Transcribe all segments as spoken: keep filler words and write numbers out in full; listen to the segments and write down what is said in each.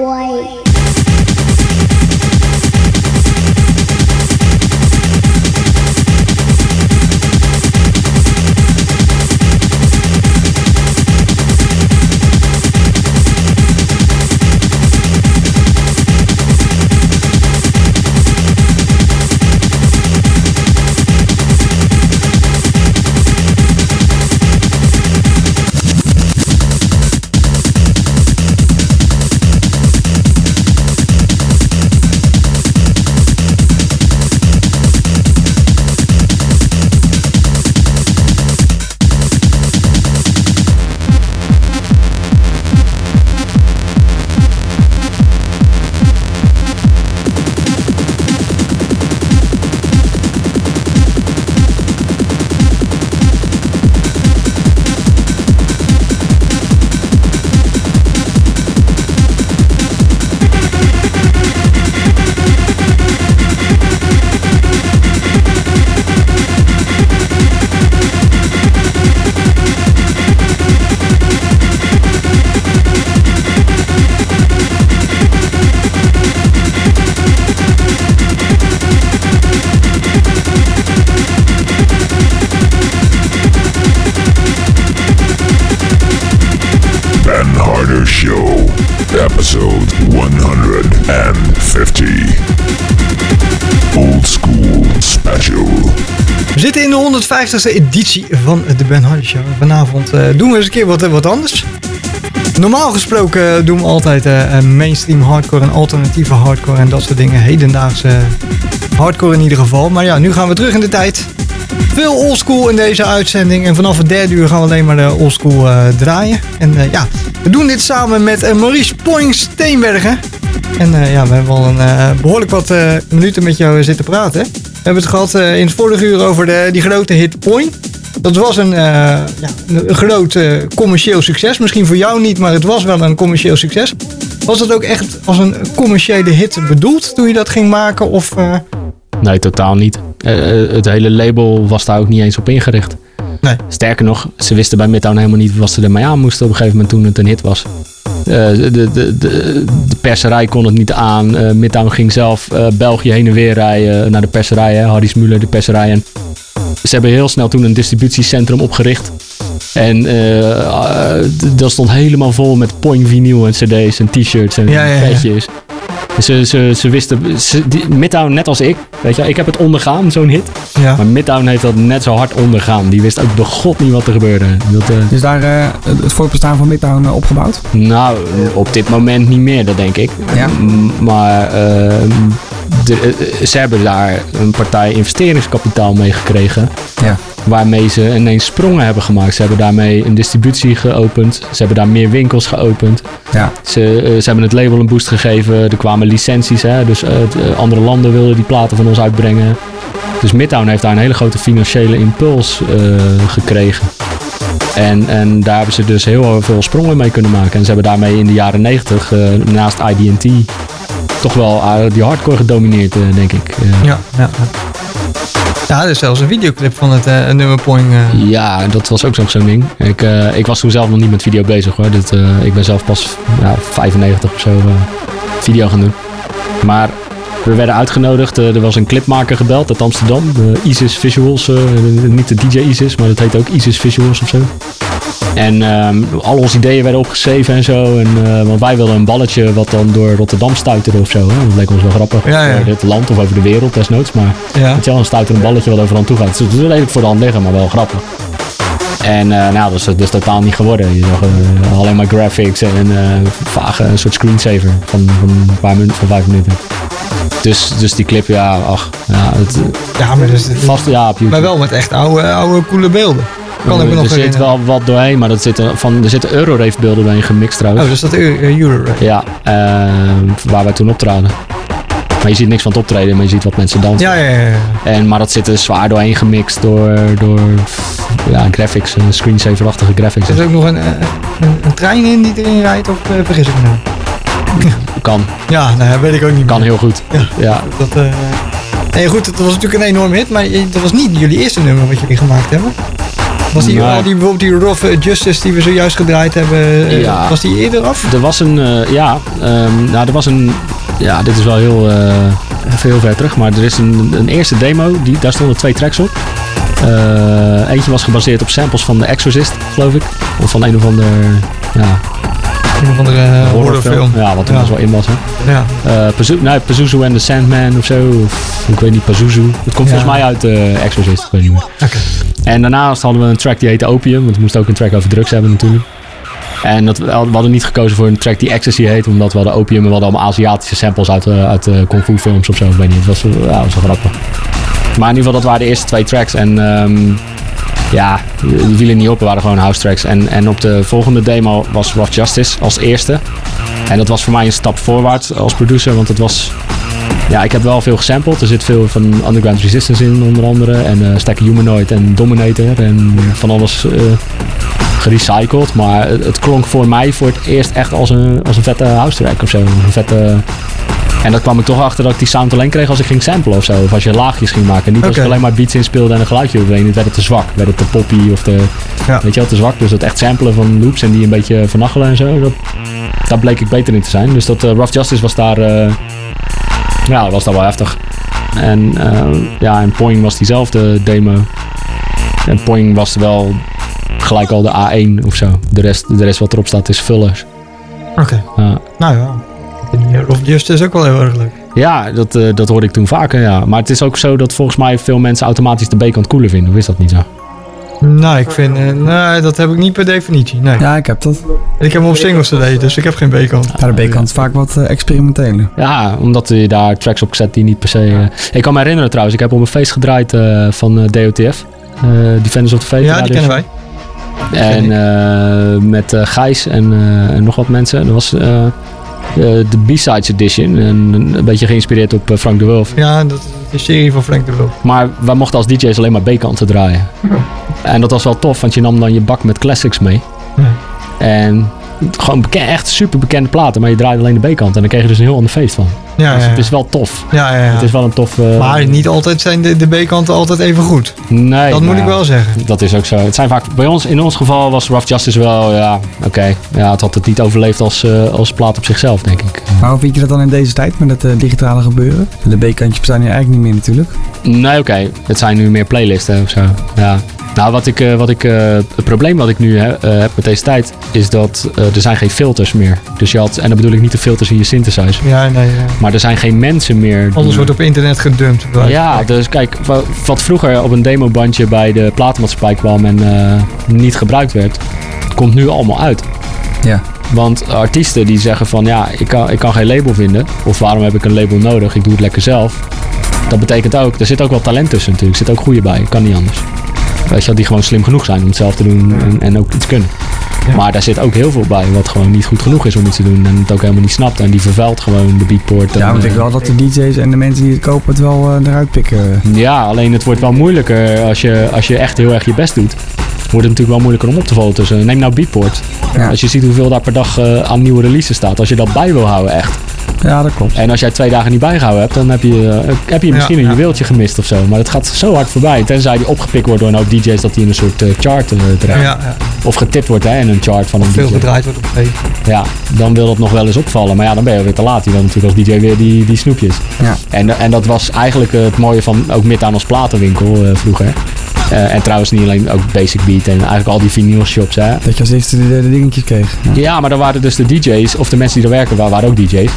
boy. Show, episode honderdvijftig. Old School Special. We zitten in de honderdvijftigste editie van de Ben Hardy Show. Vanavond uh, doen we eens een keer wat, wat anders. Normaal gesproken doen we altijd uh, mainstream hardcore en alternatieve hardcore en dat soort dingen. Hedendaagse hardcore in ieder geval. Maar ja, nu gaan we terug in de tijd. Veel oldschool in deze uitzending. En vanaf het derde uur gaan we alleen maar de oldschool uh, draaien. En uh, ja, we doen dit samen met uh, Maurice Poing Steenbergen. En uh, ja, we hebben al een uh, behoorlijk wat uh, minuten met jou zitten praten. We hebben het gehad uh, in het vorige uur over de, die grote hit Poing. Dat was een, uh, ja, een groot uh, commercieel succes. Misschien voor jou niet, maar het was wel een commercieel succes. Was dat ook echt als een commerciële hit bedoeld toen je dat ging maken? Of, uh... Nee, totaal niet. Uh, het hele label was daar ook niet eens op ingericht. Nee. Sterker nog, ze wisten bij Midtown helemaal niet wat ze ermee aan moesten op een gegeven moment toen het een hit was. Uh, de, de, de, de perserij kon het niet aan. Uh, Midtown ging zelf uh, België heen en weer rijden naar de perserij. Hè, Harry Smuller, de perserij. En ze hebben heel snel toen een distributiecentrum opgericht. En uh, uh, dat stond helemaal vol met Poing vinyl en cd's en t-shirts en ja, ja, ja. petjes. Ze, ze, ze wisten, ze, die, Midtown net als ik, weet je, ik heb het ondergaan, zo'n hit. Ja. Maar Midtown heeft dat net zo hard ondergaan. Die wist ook bij God niet wat er gebeurde. Dat, uh, dus daar uh, het voortbestaan van Midtown uh, opgebouwd? Nou, op dit moment niet meer, dat denk ik. Ja. M- maar uh, de, uh, ze hebben daar een partij investeringskapitaal mee gekregen. Ja. Waarmee ze ineens sprongen hebben gemaakt. Ze hebben daarmee een distributie geopend. Ze hebben daar meer winkels geopend. Ja. Ze, uh, ze hebben het label een boost gegeven. Er kwamen licenties. Hè? Dus uh, uh, andere landen wilden die platen van ons uitbrengen. Dus Midtown heeft daar een hele grote financiële impuls uh, gekregen. En, en daar hebben ze dus heel veel sprongen mee kunnen maken. En ze hebben daarmee in de jaren negentig, uh, naast I D en T, toch wel uh, die hardcore gedomineerd, uh, denk ik. Uh, Ja, ja. Ja, er is zelfs een videoclip van het uh, nummer Poing. Uh. Ja, dat was ook nog zo'n ding. Ik, uh, ik was toen zelf nog niet met video bezig hoor. Dit, uh, ik ben zelf pas ja, vijfennegentig of zo uh, video gaan doen. Maar we werden uitgenodigd. Uh, er was een clipmaker gebeld uit Amsterdam. Uh, Isis Visuals. Uh, niet de D J Isis, maar dat heet ook Isis Visuals of zo. En um, al onze ideeën werden opgeschreven en zo. En, uh, want wij wilden een balletje wat dan door Rotterdam stuiterde of zo. Hè? Dat leek ons wel grappig. Ja, ja. Voor dit land of over de wereld desnoods. Maar Ja. weet je wel, een stuiter een balletje wat overal toe gaat. Dus dat is redelijk voor de hand liggen, maar wel grappig. En uh, nou, dat is dus totaal niet geworden. Je zag uh, alleen maar graphics en uh, vage een soort screensaver van, van een paar minuten, van vijf minuten. Dus, dus die clip, ja, ach. Ja, het, Ja, maar, dus, vast, ja, op YouTube. maar wel met echt oude, oude coole beelden. Kan ik me nog er zit herinneren. wel wat doorheen, maar dat zit er, van, er zitten Eurorave beelden doorheen gemixt trouwens. Oh, dus dat uh, Eurorave. Ja, uh, waar wij toen optraden. Maar je ziet niks van het optreden, maar je ziet wat mensen dansen. Ja, ja, ja. ja. En, maar dat zit er zwaar doorheen gemixt door, door ja, graphics, uh, screensaver-achtige graphics. Er is ook nog een, een, een trein in die erin rijdt, of uh, vergis ik me nou? Kan, Ja, nou, weet ik ook niet kan meer. heel goed. Ja. Ja. Dat, uh... Nee, goed, dat was natuurlijk een enorme hit, maar dat was niet jullie eerste nummer wat jullie gemaakt hebben. Was die, Maar- al die, bijvoorbeeld die Rough Justice die we zojuist gedraaid hebben, eh, Ja. was die eerder af? Er was een, uh, ja, um, nou, er was een, ja, dit is wel heel, uh, even heel ver terug, maar er is een, een eerste demo, die, daar stonden twee tracks op. Uh, eentje was gebaseerd op samples van The Exorcist, geloof ik. Of van een of ander, ja, Een of andere uh, horrorfilm. horrorfilm. Ja, wat er Ja. was wel in was, hè. Ja. Uh, Pazu- nee, Pazuzu and the Sandman of zo. Of, ik weet niet, Pazuzu. Het komt Ja. volgens mij uit uh, Exorcist, ik weet niet meer. Oké. En daarnaast hadden we een track die heette Opium, want we moesten ook een track over drugs hebben natuurlijk. En dat, we hadden niet gekozen voor een track die Ecstasy heet, omdat we hadden Opium en we hadden allemaal Aziatische samples uit, uh, uit uh, kung fu films of zo. Ik weet niet, het was, uh, ja, was wel grappig. Maar in ieder geval, dat waren de eerste twee tracks. En um, ja, die vielen niet op, we waren gewoon house tracks. En, en op de volgende demo was Rough Justice als eerste. En dat was voor mij een stap voorwaarts als producer, want het was... Ja, ik heb wel veel gesampled. Er zit veel van Underground Resistance in, onder andere. En uh, Stack Humanoid en Dominator. En van alles uh, gerecycled. Maar het, het klonk voor mij voor het eerst echt als een, als een vette house track of zo. Een vette... En dat kwam ik toch achter dat ik die sound alleen kreeg als ik ging samplen of zo. Of als je laagjes ging maken. Niet als Oké. ik alleen maar beats inspeelde en een geluidje overheen. Het werd het te zwak. Werd het te poppy of te... Ja. Weet je wel, te zwak. Dus dat echt samplen van loops en die een beetje vernachelen en zo. Dat, daar bleek ik beter in te zijn. Dus dat uh, Rough Justice was daar... Uh, ja, dat was daar wel heftig. En uh, ja, en Poing was diezelfde demo. En Poing was wel gelijk al de A één of zo. De rest, de rest wat erop staat is vullers. Oké. Ja. Nou ja. Die Rough Justice is ook wel heel erg leuk. Ja, dat, uh, dat hoorde ik toen vaker, ja. Maar het is ook zo dat volgens mij veel mensen automatisch de B-kant cooler vinden. Of is dat niet zo? Nou, ik vind... Uh, nee, dat heb ik niet per definitie. Nee. Ja, ik heb dat. Ik heb hem op singles gedaan, dus ik heb geen B-kant. Ja, de B-kant is vaak wat uh, experimenteler. Ja, omdat je daar tracks op zet die niet per se... Uh... Ik kan me herinneren trouwens, ik heb op een feest gedraaid uh, van uh, D O T F. Uh, Defenders of the Faith. Ja, die kennen wij. En uh, met uh, Gijs en, uh, en nog wat mensen. Dat was uh, uh, de B-Sides edition. En een beetje geïnspireerd op uh, Frank de Wulf. Ja, dat is de serie van Frank de Wulf. Maar wij mochten als D J's alleen maar B-kanten draaien. En dat was wel tof, want je nam dan je bak met classics mee. Ja. En gewoon beken- echt super bekende platen, maar je draaide alleen de B-kant. En dan kreeg je dus een heel ander feest van. Ja, Dus ja, het ja. is wel tof. Ja, ja, ja. Het is wel een tof... Uh, Maar niet altijd zijn de, de B-kanten altijd even goed. nee, Dat moet nou ik ja, wel zeggen. Dat is ook zo. Het zijn vaak, bij ons, in ons geval was Rough Justice wel, ja, oké. Okay. Ja, het had het niet overleefd als, uh, als plaat op zichzelf, denk ik. Maar hoe vind je dat dan in deze tijd met het uh, digitale gebeuren? De B-kantjes bestaan nu eigenlijk niet meer natuurlijk. Nee, oké. Okay. Het zijn nu meer playlisten of zo. Ja. Nou, wat ik, uh, wat ik, uh, het probleem wat ik nu he, uh, heb met deze tijd, is dat uh, er zijn geen filters meer. Dus je had, en dan bedoel ik niet de filters in je synthesizer, Ja, nee. Ja. maar er zijn geen mensen meer. die- Alles wordt op internet gedumpt. Ja, dus kijk, wa- wat vroeger op een demobandje bij de platenmaatschappij kwam en uh, niet gebruikt werd, komt nu allemaal uit. Ja. Want artiesten die zeggen van ja, ik kan, ik kan geen label vinden. Of waarom heb ik een label nodig? Ik doe het lekker zelf. Dat betekent ook, er zit ook wel talent tussen natuurlijk. Er zit ook goede bij, kan niet anders. Weet je wel, die gewoon slim genoeg zijn om het zelf te doen en, en ook iets kunnen. Ja. Maar daar zit ook heel veel bij wat gewoon niet goed genoeg is om iets te doen. En het ook helemaal niet snapt. En die vervuilt gewoon de beatport. Ja, en, maar ik denk eh, wel dat de D J's en de mensen die het kopen het wel uh, eruit pikken. Ja, alleen het wordt wel moeilijker als je, als je echt heel erg je best doet. Wordt het natuurlijk wel moeilijker om op te vallen tussen. Neem nou Beatport. Ja. Als je ziet hoeveel daar per dag uh, aan nieuwe releases staat. Als je dat bij wil houden echt. Ja, dat klopt. En als jij twee dagen niet bijgehouden hebt, dan heb je, uh, heb je misschien Ja, een ja. juweeltje gemist of zo. Maar het gaat zo hard voorbij. Tenzij die opgepikt wordt door een hoop D J's dat die in een soort uh, chart uh, terecht. Ja, ja. Of getipt wordt hè, in een chart van een Veel D J. gedraaid wordt op feest. Ja, dan wil dat nog wel eens opvallen. Maar ja, dan ben je weer te laat. Je wil natuurlijk als D J weer die, die snoepjes. Ja. En, en dat was eigenlijk het mooie van ook Midtown als platenwinkel uh, vroeger. Uh, en trouwens niet alleen ook Basic Beat en eigenlijk al die vinyl shops. Hè. Dat je als eerste de, de dingetjes kreeg. Ja. Ja, maar dan waren dus de D J's, of de mensen die er werken, waren, waren ook D J's.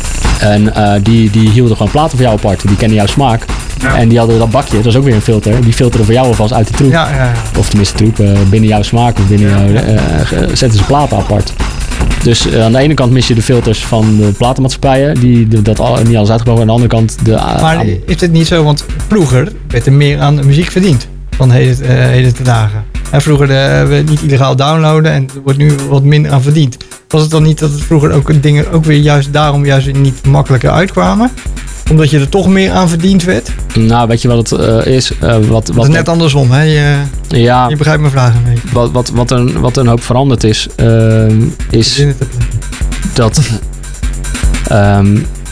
En uh, die, die hielden gewoon platen voor jou apart. Die kenden jouw smaak. Ja. En die hadden dat bakje, dat is ook weer een filter. Die filteren voor jou alvast uit de troep. Ja, ja, ja. Of tenminste troep, uh, binnen jouw smaak of binnen jouw... Uh, zetten ze platen apart. Dus uh, aan de ene kant mis je de filters van de platenmaatschappijen. Die de, dat al, niet alles uitgebracht. Aan de andere kant de... Uh, Maar aan- is het niet zo, want vroeger werd er meer aan de muziek verdiend dan heden, uh, heden te dagen. En vroeger uh, werd niet illegaal downloaden en er wordt nu wat minder aan verdiend. Was het dan niet dat het vroeger ook dingen ook weer juist daarom juist niet makkelijker uitkwamen? Omdat je er toch meer aan verdiend werd? nou, weet je wat het uh, is? Uh, wat, Dat wat, is net andersom, hè? Je, ja, je begrijpt mijn vraag een beetje. wat, wat, wat, een, wat een hoop veranderd is, uh, is Zinnen te plekken. dat... Um,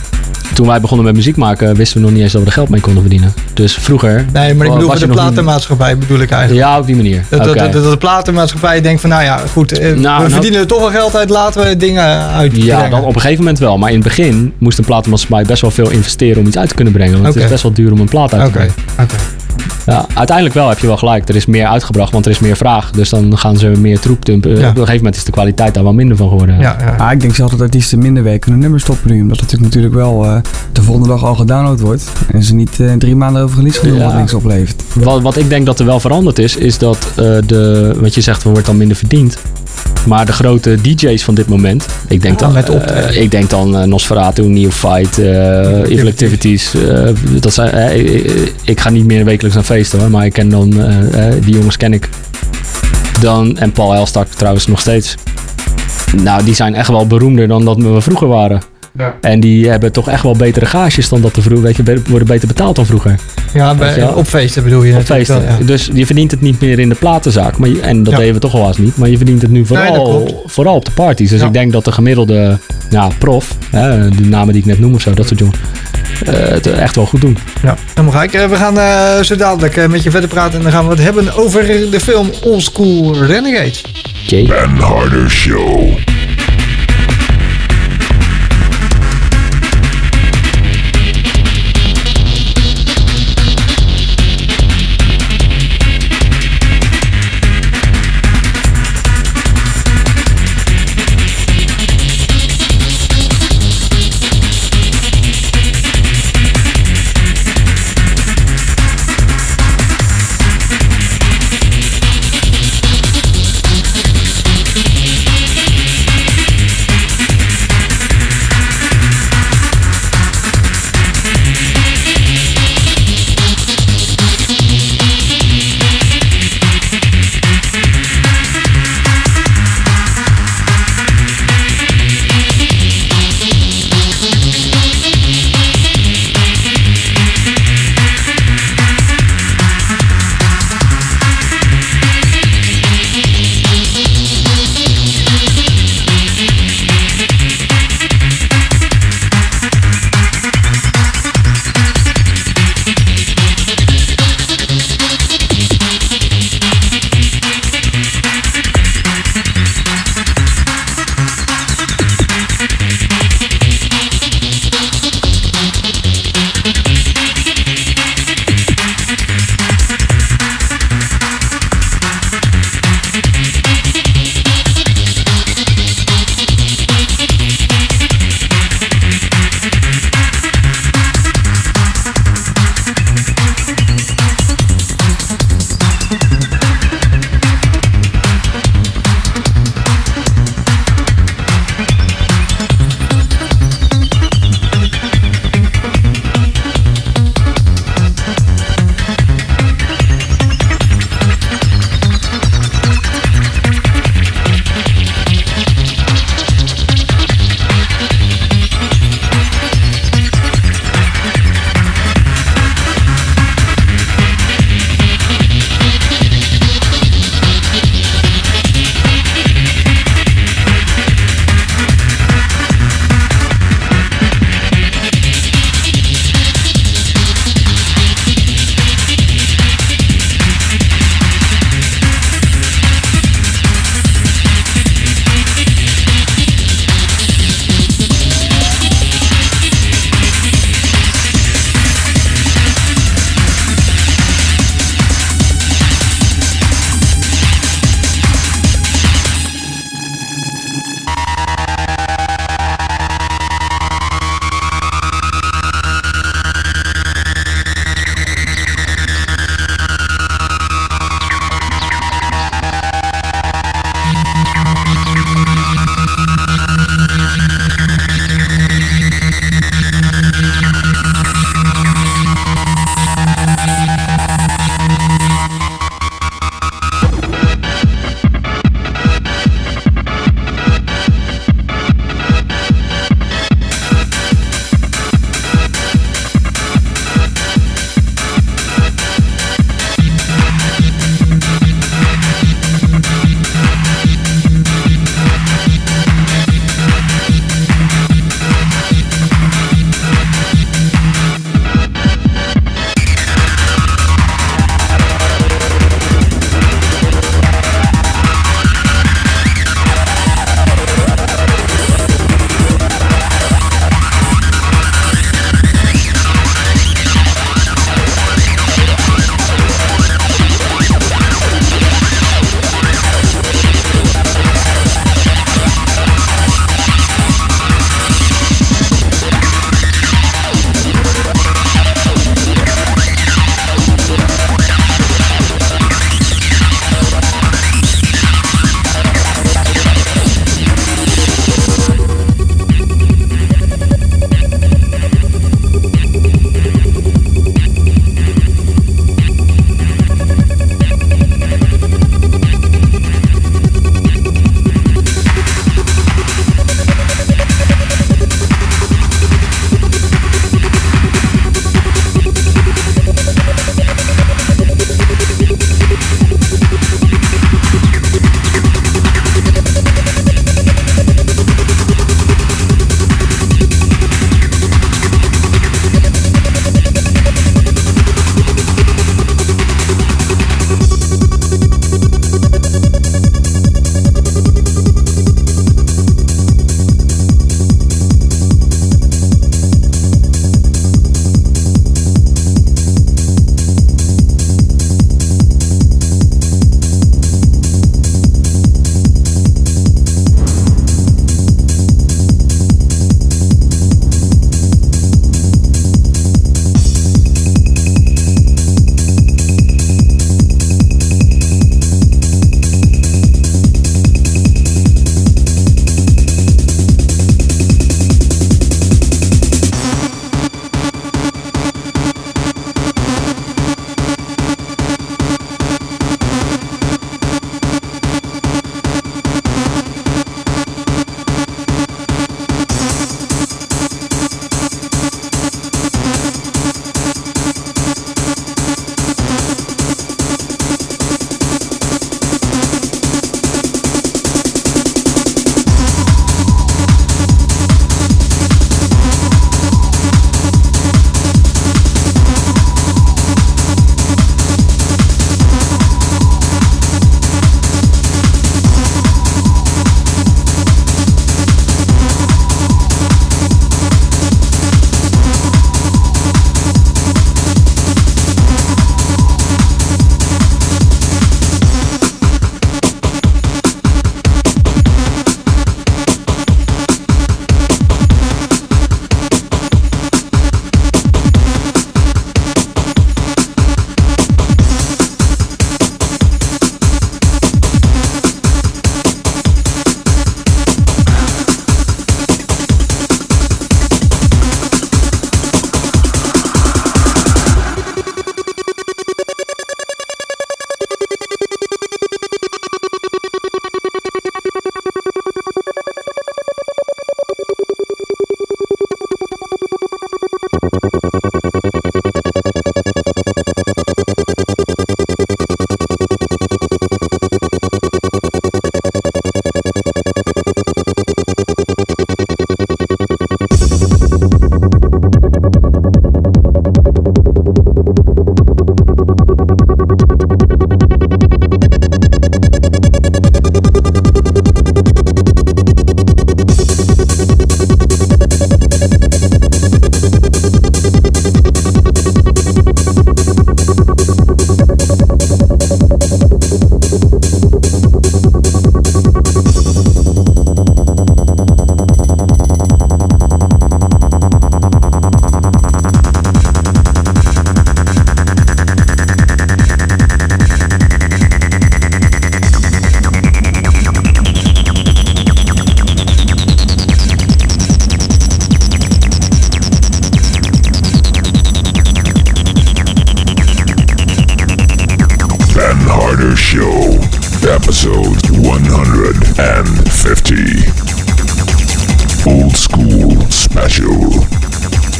toen wij begonnen met muziek maken, wisten we nog niet eens dat we er geld mee konden verdienen. Dus vroeger... Nee, maar ik bedoel was voor de je nog platenmaatschappij bedoel ik eigenlijk. Ja, op die manier. Dat, Oké. dat, dat, dat de platenmaatschappij denkt van, nou ja, goed, eh, Nou, we nou- verdienen er toch wel geld uit, laten we dingen uitbrengen. Ja, dan op een gegeven moment wel. Maar in het begin moest een platenmaatschappij best wel veel investeren om iets uit te kunnen brengen. Want Oké. het is best wel duur om een plaat uit te Oké, brengen. oké. Ja, uiteindelijk wel heb je wel gelijk. Er is meer uitgebracht, want er is meer vraag. Dus dan gaan ze meer troep dumpen. Ja. Op een gegeven moment is de kwaliteit daar wel minder van geworden. Ja, ja. Ah, ik denk zelf dat artiesten minder werkende nummers stoppen nu. Omdat het natuurlijk wel eh, de volgende dag al gedownload wordt. En ze niet eh, drie maanden over release gaan doen Ja. wat niks oplevert. Wat, wat ik denk dat er wel veranderd is, is dat uh, de, wat je zegt, er wordt dan minder verdiend. Maar de grote D J's van dit moment, ik denk Ja, dan, met uh, optreden. ik denk dan uh, Nosferatu, Neophyte, uh, Evil Activities. Uh, dat zijn, uh, ik, ik ga niet meer wekelijks naar feesten hoor, maar ik ken dan, uh, uh, die jongens ken ik. Dan, en Paul Elstak trouwens nog steeds. Nou, die zijn echt wel beroemder dan dat we vroeger waren. Ja. En die hebben toch echt wel betere gages dan dat de vroeger, weet je, be- worden beter betaald dan vroeger. Ja, bij, Weet je wel? op feesten bedoel je Op natuurlijk feesten. wel, ja. Dus je verdient het niet meer in de platenzaak. Maar je, en dat Ja. deden we toch al eens niet. Maar je verdient het nu Nee, vooral, dat klopt. vooral op de parties. Dus Ja. ik denk dat de gemiddelde ja, prof, hè, de namen die ik net noem of zo, dat soort jongens, uh, het echt wel goed doen. Ja, helemaal gelijk. Eh, We gaan eh, zo dadelijk eh, met je verder praten en dan gaan we het hebben over de film Old School Renegades. Jay. Ben Harder Show.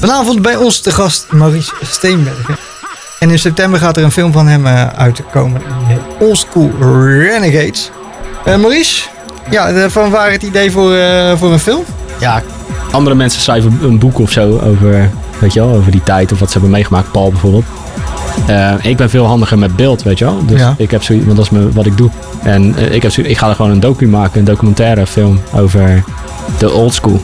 Vanavond bij ons te gast Maurice Steenbergen. En in september gaat er een film van hem uh, uitkomen. Old School Renegades. Uh, Maurice, ja, van waar het idee voor, uh, voor een film? Ja, andere mensen schrijven een boek of zo over, weet je wel, over die tijd of wat ze hebben meegemaakt. Paul bijvoorbeeld. Uh, ik ben veel handiger met beeld, weet je wel. Dus ja. ik heb zoiets, want dat is me, wat ik doe. En uh, ik, heb zoiets, ik ga er gewoon een docu maken, een documentaire film over de old school.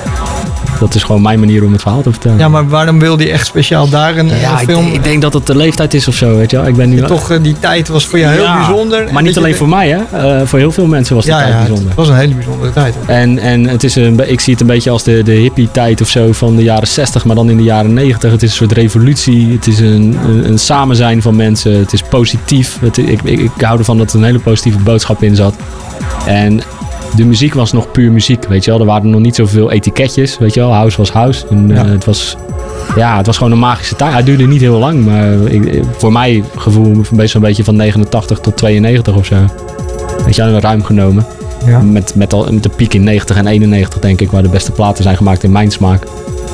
Dat is gewoon mijn manier om het verhaal te vertellen. Ja, maar waarom wilde je echt speciaal daar een ja, film? Ik, ik denk dat het de leeftijd is of zo, weet je wel. Ik ben nu ja, toch, die tijd was voor jou heel ja, bijzonder. Maar niet alleen voor mij, hè. Uh, voor heel veel mensen was die ja, tijd ja, bijzonder. Het was een hele bijzondere tijd. Hoor. En, en het is een, ik zie het een beetje als de, de hippie-tijd of zo van de jaren zestig, maar dan in de jaren negentig. Het is een soort revolutie. Het is een, een, een samenzijn van mensen. Het is positief. Het, ik, ik, ik hou ervan dat er een hele positieve boodschap in zat. En de muziek was nog puur muziek, weet je wel. Er waren nog niet zoveel etiketjes, weet je wel. House was house. En, ja. Uh, het was, ja, het was gewoon een magische tijd. Het duurde niet heel lang, maar ik, voor mij gevoel best een beetje van negenentachtig tot tweeënnegentig of zo. Weet je wel, ruim genomen. Ja. Met, met, al, met de piek in negentig en eenennegentig, denk ik, waar de beste platen zijn gemaakt in mijn smaak.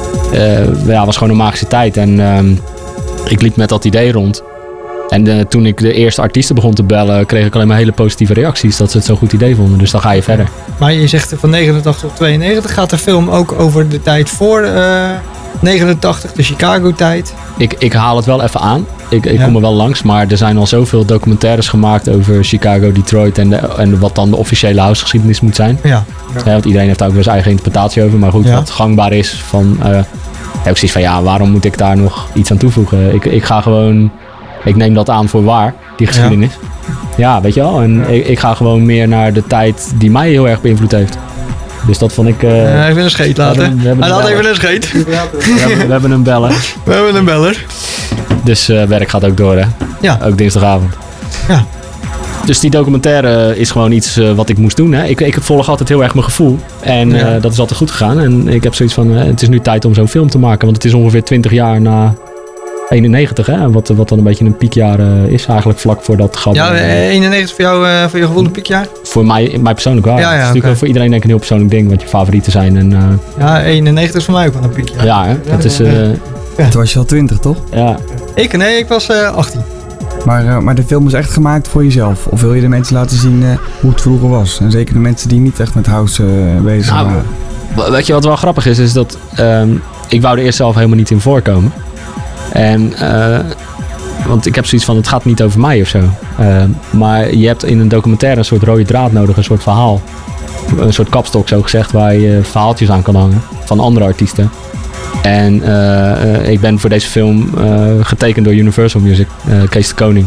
Uh, ja, het was gewoon een magische tijd. En um, ik liep met dat idee rond. En uh, toen ik de eerste artiesten begon te bellen, kreeg ik alleen maar hele positieve reacties. Dat ze het zo'n goed idee vonden. Dus dan ga je verder. Maar je zegt van negenentachtig tot tweeënnegentig. Gaat de film ook over de tijd voor uh, negenentachtig, de Chicago-tijd? Ik, ik haal het wel even aan. Ik, ik ja. kom er wel langs. Maar er zijn al zoveel documentaires gemaakt over Chicago, Detroit. En, de, en wat dan de officiële housegeschiedenis moet zijn. Ja. Ja. Ja, want iedereen heeft daar ook weer zijn eigen interpretatie over. Maar goed, ja. wat gangbaar is van... Uh, heb ik zoiets van, ja, waarom moet ik daar nog iets aan toevoegen? Ik, ik ga gewoon... Ik neem dat aan voor waar, die geschiedenis. Ja, ja weet je wel. En ja. ik, ik ga gewoon meer naar de tijd die mij heel erg beïnvloed heeft. Dus dat vond ik... Uh, uh, even een scheet laten. Hij laat even een scheet. We hebben, we hebben een beller. We hebben een beller. Dus uh, werk gaat ook door, hè? Ja. Ook dinsdagavond. Ja. Dus die documentaire is gewoon iets uh, wat ik moest doen. Hè? Ik, ik volg altijd heel erg mijn gevoel. En uh, ja. dat is altijd goed gegaan. En ik heb zoiets van, uh, het is nu tijd om zo'n film te maken. Want het is ongeveer twintig jaar na... eenennegentig, hè? Wat, wat dan een beetje een piekjaar uh, is, eigenlijk vlak voor dat gat. Ja, eenennegentig voor jou, uh, voor je gevoel een piekjaar? Voor mij, mij persoonlijk wel. Ja, ja, het is okay. natuurlijk voor iedereen denk ik een heel persoonlijk ding, wat je favorieten zijn. En, uh, ja, eenennegentig is voor mij ook wel een piekjaar. Ja, hè? Het is... Uh, ja. Toen was je al twintig, toch? Ja. Ik? Nee, ik was uh, achttien. Maar, uh, maar de film is echt gemaakt voor jezelf? Of wil je de mensen laten zien uh, hoe het vroeger was? En zeker de mensen die niet echt met house uh, bezig nou, waren. Weet je wat wel grappig is? Is dat um, ik wou er eerst zelf helemaal niet in voorkomen. En, uh, want ik heb zoiets van, het gaat niet over mij of zo. Uh, maar je hebt in een documentaire een soort rode draad nodig, een soort verhaal. Een soort kapstok zo gezegd, waar je verhaaltjes aan kan hangen van andere artiesten. En uh, uh, ik ben voor deze film uh, getekend door Universal Music, uh, Kees de Koning.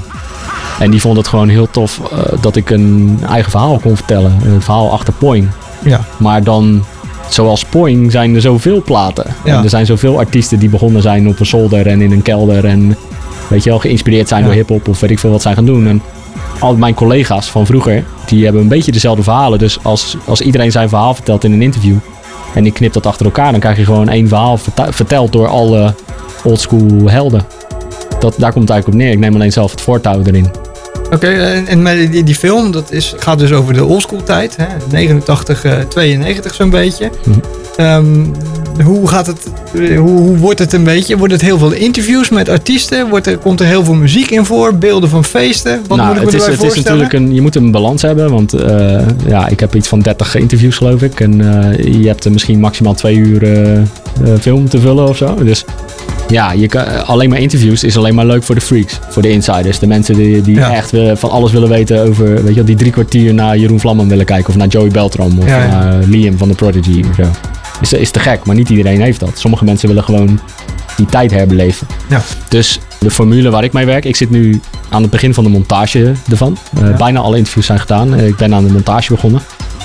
En die vond het gewoon heel tof uh, dat ik een eigen verhaal kon vertellen. Een verhaal achter Poing. Ja. Maar dan... Zoals Poing zijn er zoveel platen. Ja. En er zijn zoveel artiesten die begonnen zijn op een zolder en in een kelder. En weet je wel, geïnspireerd zijn ja. door hiphop of weet ik veel wat zij gaan doen. En al mijn collega's van vroeger, die hebben een beetje dezelfde verhalen. Dus als, als iedereen zijn verhaal vertelt in een interview en ik knip dat achter elkaar, dan krijg je gewoon één verhaal verta- verteld door alle oldschool helden. Dat, daar komt het eigenlijk op neer. Ik neem alleen zelf het voortouw erin. Oké, okay, en, en die, die film dat is, gaat dus over de oldschool tijd, hè? negenentachtig, uh, tweeënnegentig zo'n beetje. Mm-hmm. Um, hoe gaat het, hoe, hoe wordt het een beetje? Wordt het heel veel interviews met artiesten? Wordt er, komt er heel veel muziek in voor? Beelden van feesten? Wat nou, moet ik het me is, erbij het is natuurlijk een, je moet een balans hebben, want uh, ja, ik heb iets van dertig interviews geloof ik. En uh, je hebt er misschien maximaal twee uur uh, uh, film te vullen of zo. Dus ja, je kan, alleen maar interviews is alleen maar leuk voor de freaks, voor de insiders. De mensen die, die ja. echt uh, van alles willen weten over, weet je, die drie kwartier naar Jeroen Vlamman willen kijken. Of naar Joey Beltram of ja, ja. naar Liam van The Prodigy of zo. Is, is te gek, maar niet iedereen heeft dat. Sommige mensen willen gewoon die tijd herbeleven. Ja. Dus de formule waar ik mee werk, ik zit nu aan het begin van de montage ervan. Uh, ja. Bijna alle interviews zijn gedaan. Uh, ik ben aan de montage begonnen.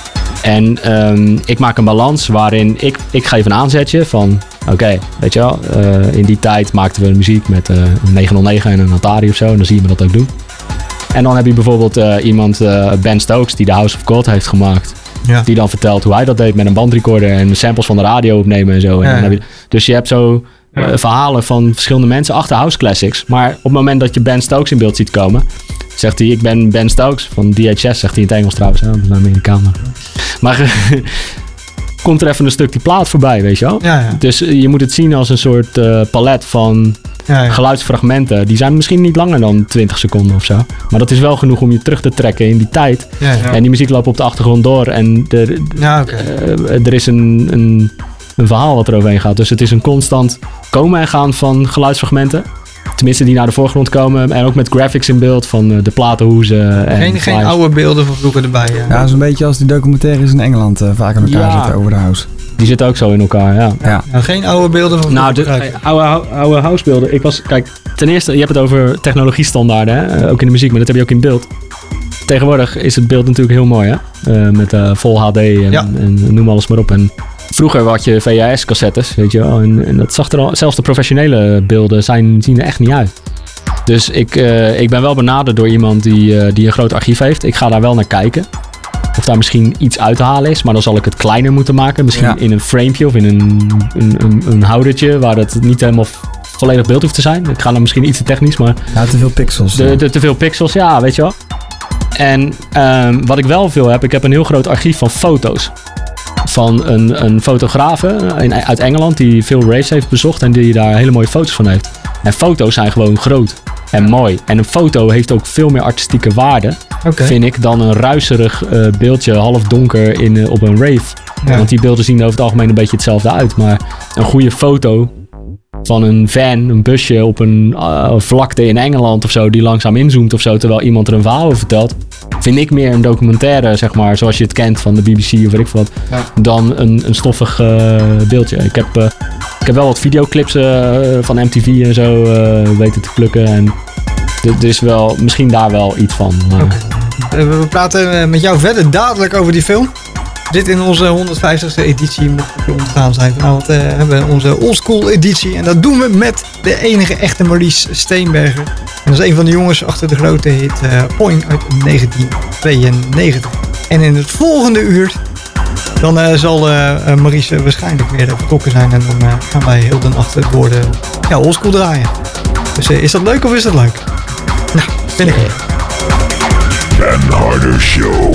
En um, ik maak een balans waarin ik, ik geef een aanzetje van... Oké, okay, weet je wel, uh, in die tijd maakten we muziek met uh, een negenhonderdnegen en een Atari of zo. En dan zie je me dat ook doen. En dan heb je bijvoorbeeld uh, iemand, uh, Ben Stokes, die de House of God heeft gemaakt. Ja. Die dan vertelt hoe hij dat deed met een bandrecorder en samples van de radio opnemen en zo. En ja, dan heb je, dus je hebt zo uh, verhalen van verschillende mensen achter House Classics. Maar op het moment dat je Ben Stokes in beeld ziet komen, zegt hij, ik ben Ben Stokes van D H S, zegt hij in het Engels trouwens. Hè? Dat is een Amerikaan. Maar komt er even een stuk die plaat voorbij, weet je wel. Ja, ja. Dus uh, je moet het zien als een soort uh, palet van Ja, ja. geluidsfragmenten. Die zijn misschien niet langer dan twintig seconden of zo. Maar dat is wel genoeg om je terug te trekken in die tijd. Ja, ja. En die muziek loopt op de achtergrond door. En er, Ja, oké. uh, er is een, een, een verhaal wat er overheen gaat. Dus het is een constant komen en gaan van geluidsfragmenten. Tenminste, die naar de voorgrond komen. En ook met graphics in beeld van uh, de platen, hoe ze... en Geen, geen oude beelden van vroeger erbij. Ja, Ja, zo'n beetje als die documentaires in Engeland uh, vaak in elkaar Ja. zitten over de house. Die zitten ook zo in elkaar, ja. Ja. Ja, geen oude beelden van Nou, vroeger. de gebruiken. oude, oude housebeelden. Ik was, kijk, ten eerste, je hebt het over technologiestandaarden, hè? Ook in de muziek, maar dat heb je ook in beeld. Tegenwoordig is het beeld natuurlijk heel mooi, hè? Uh, met uh, vol H D en, Ja. en noem alles maar op. En vroeger had je V H S-cassettes, weet je wel. En, en dat zag er al, zelfs de professionele beelden zijn, zien er echt niet uit. Dus ik, uh, ik ben wel benaderd door iemand die, uh, die een groot archief heeft. Ik ga daar wel naar kijken. Of daar misschien iets uit te halen is. Maar dan zal ik het kleiner moeten maken. Misschien Ja. in een framepje of in een, een, een, een houdertje. Waar het niet helemaal volledig beeld hoeft te zijn. Ik ga dan misschien iets te technisch. Maar Ja, te veel pixels. de, de, te veel pixels, ja, weet je wel. En um, wat ik wel veel heb. Ik heb een heel groot archief van foto's. Van een, een fotografe in, uit Engeland. Die veel raves heeft bezocht. En die daar hele mooie foto's van heeft. En foto's zijn gewoon groot en mooi. En een foto heeft ook veel meer artistieke waarde, Oké. vind ik, dan een ruiserig uh, beeldje half donker in, uh, op een rave. Ja. Want die beelden zien er over het algemeen een beetje hetzelfde uit. Maar een goede foto van een van, een busje op een uh, vlakte in Engeland of zo, die langzaam inzoomt of zo, terwijl iemand er een verhaal over vertelt, vind ik meer een documentaire, zeg maar, zoals je het kent van de B B C of weet ik veel wat, Ja. dan een, een stoffig uh, beeldje. Ik heb, uh, ik heb wel wat videoclips uh, van M T V en zo uh, weten te plukken en er is wel, misschien daar wel iets van. Uh, Oké. Uh, We praten uh, met jou verder dadelijk over die film. Dit in onze honderdvijftigste editie moet je ontgaan zijn. Vanavond uh, hebben we onze oldschool editie. En dat doen we met de enige echte Maurice Steenbergen. En dat is een van de jongens achter de grote hit uh, Point uit negentien tweeënnegentig. En in het volgende uur dan uh, zal uh, uh, Maurice waarschijnlijk weer uh, vertrokken zijn. En dan uh, gaan wij heel de nacht door de ja, oldschool draaien. Dus uh, is dat leuk of is dat leuk? Nou, vind ik het. Ben Harder Show.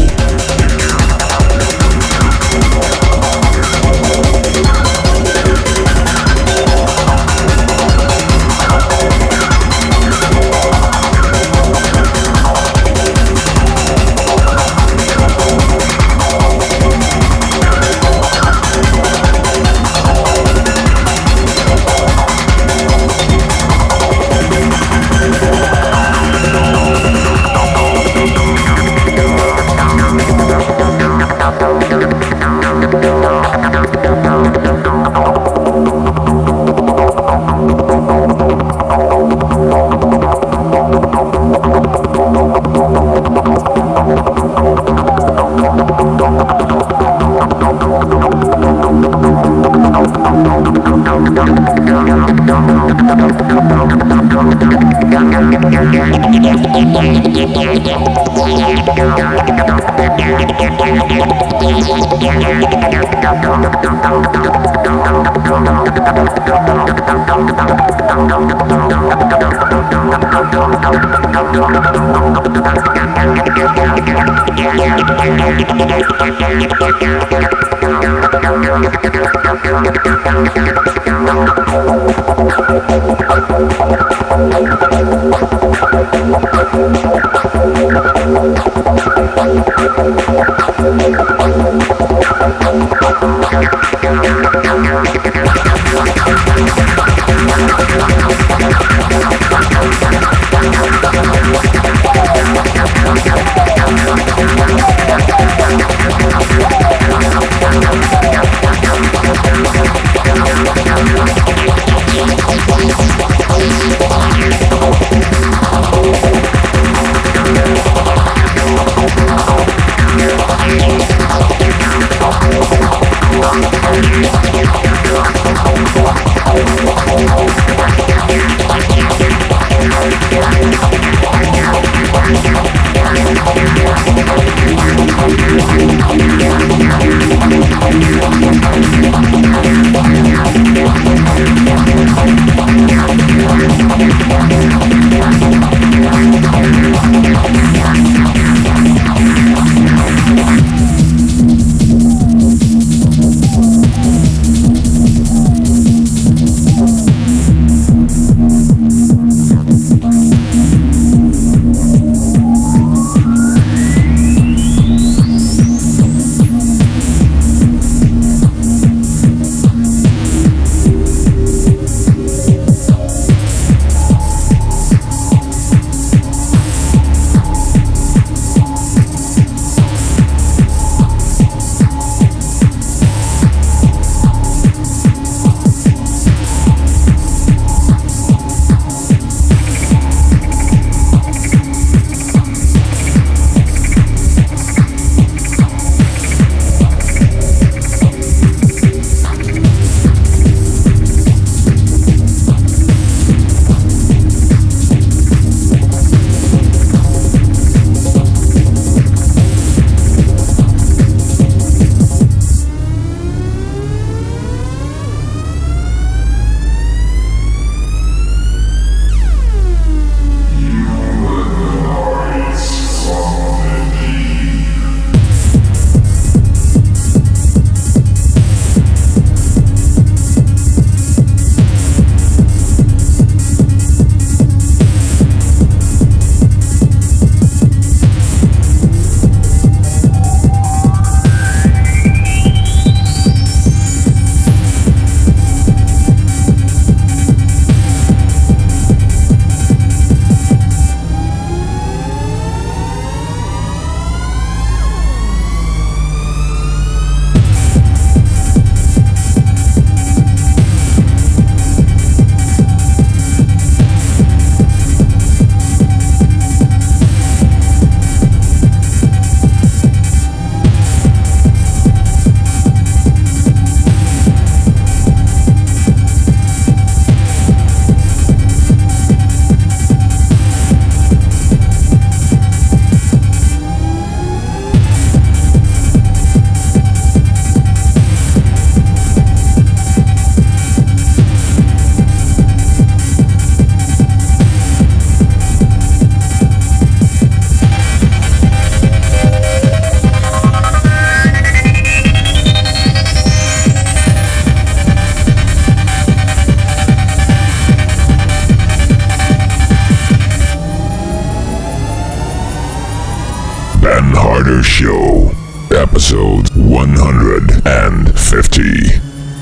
Episode one fifty.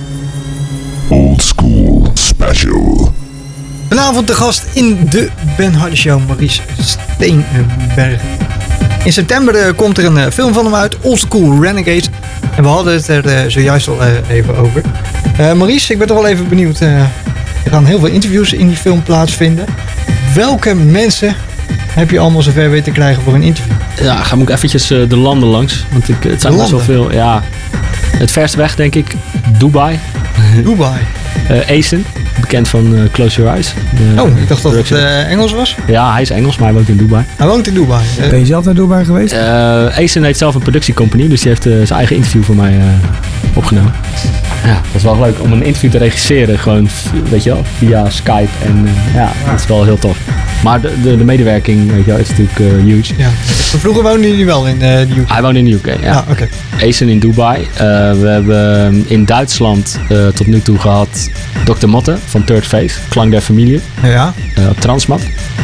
Old School Special. Vanavond de gast in de Ben Hardy Show, Maurice Steenbergen. In september uh, komt er een uh, film van hem uit, Old School Renegades. En we hadden het er uh, zojuist al uh, even over. Uh, Maurice, ik ben toch wel even benieuwd. Uh, er gaan heel veel interviews in die film plaatsvinden. Welke mensen heb je allemaal zover weten te krijgen voor een interview? Ja, ga moet ik eventjes uh, de landen langs. Want ik, het zijn best wel veel. Ja, het verst weg denk ik Dubai. Dubai. uh, Asen, bekend van uh, Close Your Eyes. De, oh, ik dacht dat het uh, Engels was. Ja, hij is Engels, maar hij woont in Dubai. Hij woont in Dubai. Uh, ben je zelf naar Dubai geweest? Uh, Asen heeft zelf een productiecompagnie, dus die heeft uh, zijn eigen interview voor mij uh, opgenomen. Ja, dat is wel leuk om een interview te regisseren, gewoon, weet je wel, via Skype. En uh, ja, dat is wel heel tof. Maar de, de, de medewerking, weet je wel, is natuurlijk uh, huge. Ja. Vroeger woonde hij wel in uh, de U K? Hij woonde in de U K, ja. Ah, okay. Asen in Dubai. Uh, we hebben in Duitsland uh, tot nu toe gehad dokter Motte van Third Face, Klank der Familie, ja. uh, op Transmat.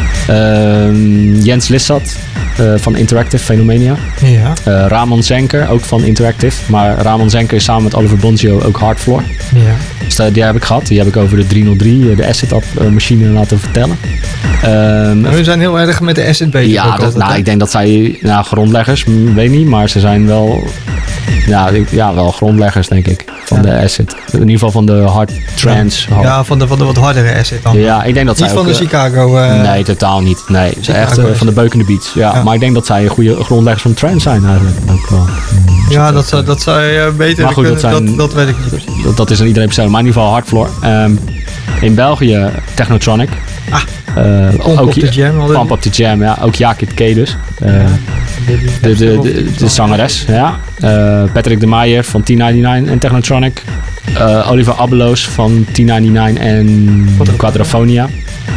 Uh, Jens Lissat uh, van Interactive Phenomania. Ja. Uh, Ramon Zenker, ook van Interactive. Maar Ramon Zenker is samen met Oliver Bonzio ook Hardfloor. Ja. Dus uh, die heb ik gehad. Die heb ik over de driehonderddrie, uh, de Acid App uh, machine laten vertellen. Um, we zijn heel erg met de Acid bezig. Ja, dat, altijd, nou, ik denk dat zij, nou, grondleggers, weet niet, maar ze zijn wel, ja, ja, wel grondleggers denk ik, van ja. de Acid. In ieder geval van de hard trance. Ja, ja van, de, van de wat hardere Acid dan. Ja, ik denk dat niet zij van ook, de Chicago. Uh, nee, totaal niet. Nee, ze echt uh, van de beukende beats. Ja, ja. Maar ik denk dat zij goede grondleggers van trance zijn eigenlijk. Ook wel. Ja, dat zou, dat zou je beter goed, kunnen, dat, zijn, dat, dat weet ik niet. Dat, dat is aan iedereen persoonlijk, maar in ieder geval Hardfloor. Um, in België Technotronic. Ah, uh, Pump ook op de Jam. Pump op de Jam, ja. Ook Jakit K dus. Uh, ja, de, de, de, de, de zangeres, ja. Uh, Patrick de Meijer van T negenennegentig en Technotronic. Uh, Oliver Abeloos van T negenennegentig en Quadrofonia.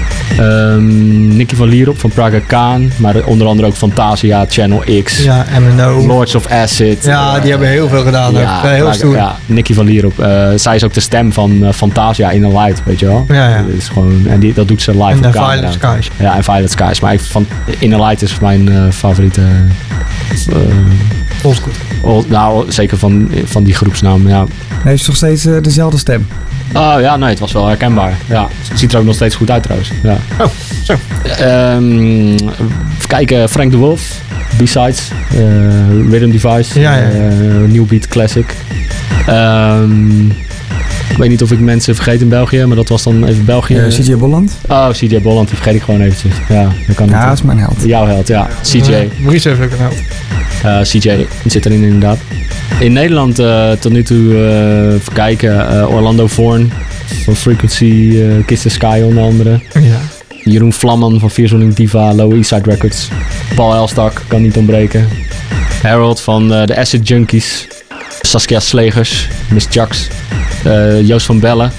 Um, Nicky van Lierop van Praga Khan, maar onder andere ook Fantasia, Channel X, ja, M N O, Lords of Acid. Ja, uh, die hebben heel veel gedaan. Ja, heel Praga, stoer. Ja, Nicky van Lierop. Uh, zij is ook de stem van uh, Fantasia in the Light, weet je wel. Ja, ja. Dat is gewoon, en die, dat doet ze live en op camera. Violet Skies. Ja, en Violet Skies. Maar ik, van, in the Light is mijn uh, favoriete. Uh, Oldschool. Old, nou, zeker van, van die groepsnaam, ja. Hij heeft toch steeds uh, dezelfde stem? Oh ja, nee, het was wel herkenbaar. Ja, het ziet er ook nog steeds goed uit trouwens. Ja. Oh, zo. Um, even kijken, Frank de Wolf, B-Sides, uh, Rhythm Device, ja, ja. Uh, New Beat Classic. Um, ik weet niet of ik mensen vergeet in België, maar dat was dan even België. Uh, C J Bolland. Oh, C J Bolland, die vergeet ik gewoon eventjes. Ja, dat kan ja, dat is mijn held. Jouw held, ja. C J. Uh, Maurice heeft ook een held. Uh, C J zit erin inderdaad. In Nederland uh, tot nu toe, uh, even kijken, uh, Orlando Voorn van Frequency, uh, Kiss the Sky onder andere. Ja. Jeroen Vlamman van Vierzoning Diva, Lower East Side Records. Paul Elstak, kan niet ontbreken. Harold van uh, de Acid Junkies. Saskia Slegers, Miss Jax. Uh, Joost van Bellen.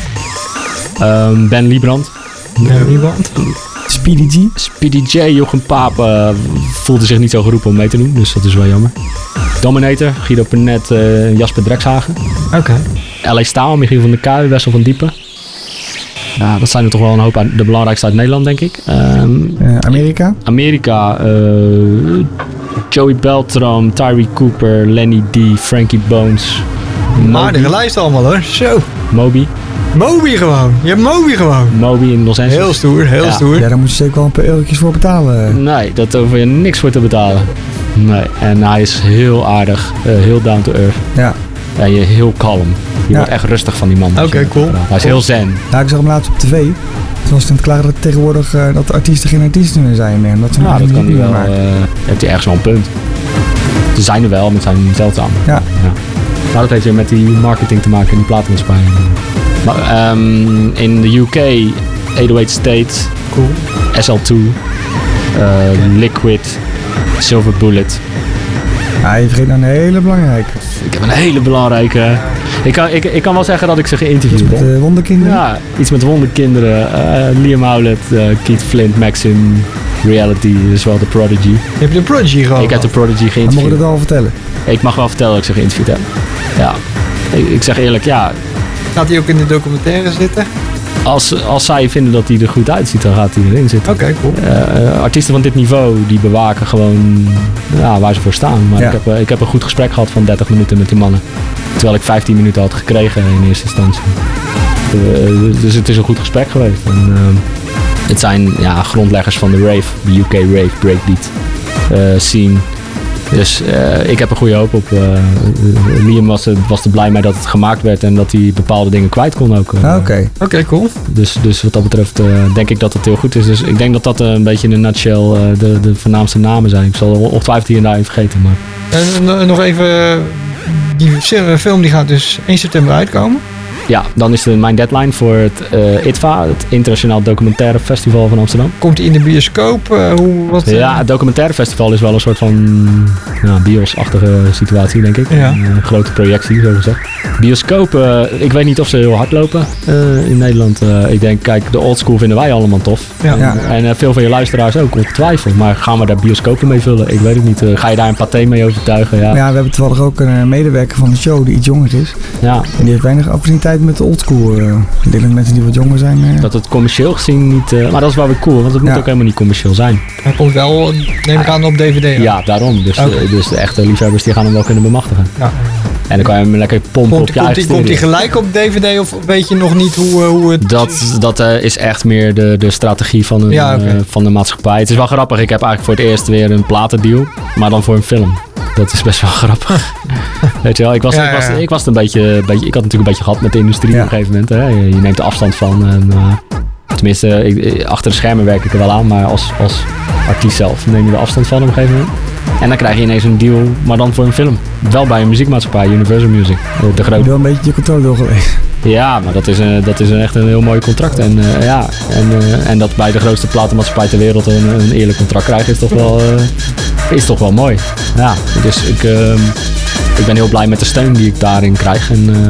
Um, Ben Liebrand. Ben Liebrand. Speedy G. Speedy J, Jochem Paap uh, voelde zich niet zo geroepen om mee te doen, dus dat is wel jammer. Dominator, Guido Penet, uh, Jasper Drekshagen. Oké. Okay. L A Staal, Michiel van der Kuij, Wessel van Diepen. Ja, dat zijn er toch wel een hoop uit, de belangrijkste uit Nederland, denk ik. Um, uh, Amerika? Amerika, uh, Joey Beltram, Tyree Cooper, Lenny D, Frankie Bones. Aardige lijst allemaal hoor, zo. Moby. Moby gewoon, je hebt Moby gewoon. Moby in Los Angeles. Heel stoer, heel ja. stoer. Ja, daar moet je zeker wel een paar eurotjes voor betalen. Nee, dat hoef je niks voor te betalen. Nee, en hij is heel aardig, uh, heel down to earth. Ja. En je heel kalm. Je ja. wordt echt rustig van die man. Oké, okay, cool. Hij is heel zen. Ja, ik zag hem laatst op tv. Toen was het klaar dat tegenwoordig uh, dat de artiesten geen artiesten meer zijn. En dat ze ja, dat kan hij wel. Uh, heeft hij ergens wel een punt. Ze zijn er wel, maar het zijn zeldzaam. Ja. ja. Maar dat heeft weer met die marketing te maken en die platenmaatschappij. Maar um, in de U K, honderdachtennegentig State, cool. S L twee, uh, Liquid, Silver Bullet. Ja, je vergeet nou een hele belangrijke. Ik heb een hele belangrijke. Ik kan, ik, ik kan wel zeggen dat ik ze geïnterviewd heb. Iets met uh, wonderkinderen? Ja, iets met wonderkinderen. Uh, Liam Howlett, uh, Keith Flint, Maxim, Reality, dus wel de Prodigy. Je hebt de Prodigy gewoon. Ik heb de Prodigy geïnterviewd. Dan mogen we dat al vertellen? Ik mag wel vertellen dat ik ze geïnterviewd heb. Ja, ik, ik zeg eerlijk, ja. Gaat hij ook in de documentaire zitten? als, als zij vinden dat hij er goed uitziet, dan gaat hij erin zitten. Oké, okay, cool. Uh, artiesten van dit niveau, die bewaken gewoon ja, waar ze voor staan. Maar ja. ik, heb, uh, ik heb een goed gesprek gehad van dertig minuten met die mannen. Terwijl ik vijftien minuten had gekregen in eerste instantie. Uh, dus het is een goed gesprek geweest. En, uh, het zijn ja, grondleggers van de rave, de U K rave, breakbeat uh, scene. Dus uh, ik heb er goede hoop op. Uh, Liam was er, was er blij mee dat het gemaakt werd en dat hij bepaalde dingen kwijt kon ook. Uh, Oké, okay. okay, cool. Dus, dus wat dat betreft uh, denk ik dat het heel goed is. Dus ik denk dat dat uh, een beetje in een nutshell uh, de, de voornaamste namen zijn. Ik zal ongetwijfeld hier en daar even vergeten. Maar... En nog even, die film die gaat dus één september uitkomen. Ja, dan is de, mijn deadline voor het uh, I T V A, het Internationaal Documentaire Festival van Amsterdam. Komt die in de bioscoop? Uh, hoe, wat, uh... Ja, het documentaire festival is wel een soort van ja, biosachtige situatie, denk ik. Ja. Een uh, grote projectie, zo gezegd. Bioscoop, uh, ik weet niet of ze heel hard lopen uh, in Nederland. Uh, ik denk, kijk, de oldschool vinden wij allemaal tof. Ja. Ja. En uh, veel van je luisteraars ook, ongetwijfeld. Maar gaan we daar bioscopen mee vullen? Ik weet het niet. Uh, ga je daar een paté mee overtuigen? Ja, ja we hebben toevallig ook een medewerker van de show die iets jonger is. Ja. En die heeft weinig affiniteit met de oldschool. Uh, ik denk dat mensen die wat jonger zijn. Uh... Dat het commercieel gezien niet... Uh, maar dat is wel weer cool, want het moet ja. ook helemaal niet commercieel zijn. Hij komt wel, neem ik aan, op D V D. Ja, ja daarom. Dus, okay. de, dus de echte liefhebbers die gaan hem wel kunnen bemachtigen. Ja. En dan kan je hem lekker pompen komt, op je komt eigen die, Komt hij gelijk op D V D of weet je nog niet hoe, hoe het... Dat, dat uh, is echt meer de, de strategie van, een, ja, okay. uh, van de maatschappij. Het is wel grappig. Ik heb eigenlijk voor het eerst weer een platendeal. Maar dan voor een film. Dat is best wel grappig. Weet je wel, ik was, ja, ik was, ik was een beetje, beetje... Ik had natuurlijk een beetje gehad met de industrie ja. op een gegeven moment. Hè. Je, je neemt er afstand van. En, uh, tenminste, ik, achter de schermen werk ik er wel aan. Maar als, als artiest zelf neem je er afstand van op een gegeven moment. En dan krijg je ineens een deal, maar dan voor een film. Wel bij een muziekmaatschappij, Universal Music. De grote... Wel een beetje je controle doorgelezen. Ja, maar dat is, een, dat is een echt een heel mooi contract. En, uh, ja, en, uh, en dat bij de grootste platenmaatschappij ter wereld een, een eerlijk contract krijgen is toch wel, uh, is toch wel mooi. Ja, dus ik, uh, ik ben heel blij met de steun die ik daarin krijg. En, uh,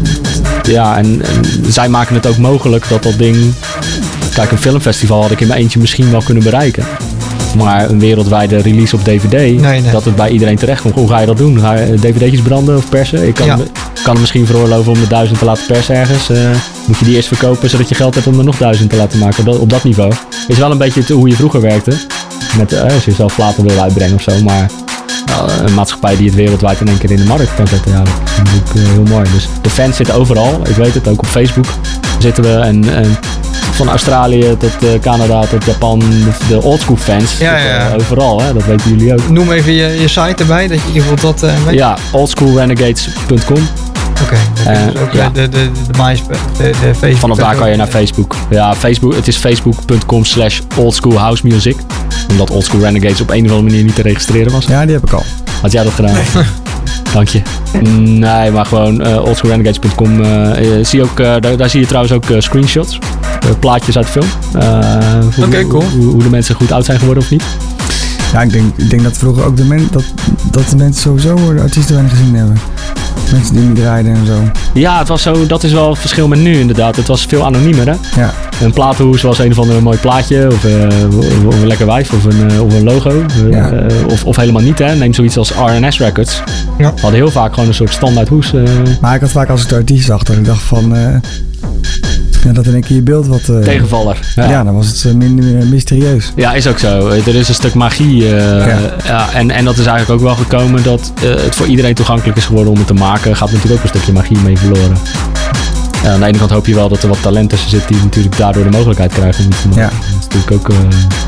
ja, en, en zij maken het ook mogelijk dat dat ding... Kijk, een filmfestival had ik in mijn eentje misschien wel kunnen bereiken. Maar een wereldwijde release op D V D, nee, nee. dat het bij iedereen terecht komt. Hoe ga je dat doen? Ga je D V D'tjes branden of persen? Ik kan, ja. kan het misschien veroorloven om er duizend te laten persen ergens. Uh, moet je die eerst verkopen zodat je geld hebt om er nog duizend te laten maken. Op dat, op dat niveau. Is wel een beetje te, hoe je vroeger werkte. Met, uh, als je zelf platen wil uitbrengen of zo. Maar uh, een maatschappij die het wereldwijd in één keer in de markt kan zetten. Ja, dat is natuurlijk uh, heel mooi. Dus de fans zitten overal. Ik weet het, ook op Facebook zitten we. En, en van Australië tot uh, Canada tot Japan, de, de oldschool fans. Ja, ja, ja. Uh, overal, hè? Dat weten jullie ook. Noem even je, je site erbij, dat je in ieder geval dat uh, weet. Ja, oldschool renegades punt com. Oké, okay, uh, dus ook ja. de, de, de, de MySpace, de, de Facebook. Vanaf daar kan je naar Facebook. Ja, Facebook, het is facebook punt com slash oldschool house music. Omdat Oldschool Renegades op een of andere manier niet te registreren was. Ja, die heb ik al. Had jij dat gedaan? Nee. Dank je. Nee, maar gewoon uh, oldschool renegades punt com. Uh, zie ook, uh, daar, daar zie je trouwens ook uh, screenshots. Uh, plaatjes uit de film. Uh, Oké, okay, cool. Hoe, hoe de mensen goed oud zijn geworden of niet. Ja, ik denk, ik denk dat vroeger ook de, men, dat, dat de mensen sowieso de artiesten weinig gezien hebben. Mensen die niet draaiden en zo. Ja, het was zo, dat is wel het verschil met nu inderdaad. Het was veel anoniemer, hè? Ja. Een platenhoes was een of ander mooi plaatje. Of, uh, of een lekker wijf. Of een, uh, of een logo. Ja. Uh, of, of helemaal niet, hè? Neem zoiets als R en S Records. Ja. We hadden heel vaak gewoon een soort standaard hoes. Uh... Maar ik had vaak als ik de artiest zag, dat ik dacht van... Uh... Ja, dat in één keer je beeld wat... Uh, Tegenvaller. Ja. ja, dan was het uh, minder mysterieus. Ja, is ook zo. Er is een stuk magie. Uh, ja. Ja, en, en dat is eigenlijk ook wel gekomen dat uh, het voor iedereen toegankelijk is geworden om het te maken. Gaat natuurlijk ook een stukje magie mee verloren. Ja, aan de ene kant hoop je wel dat er wat talent tussen zit die natuurlijk daardoor de mogelijkheid krijgen om iets te maken. Ja. Dat is natuurlijk ook... Uh,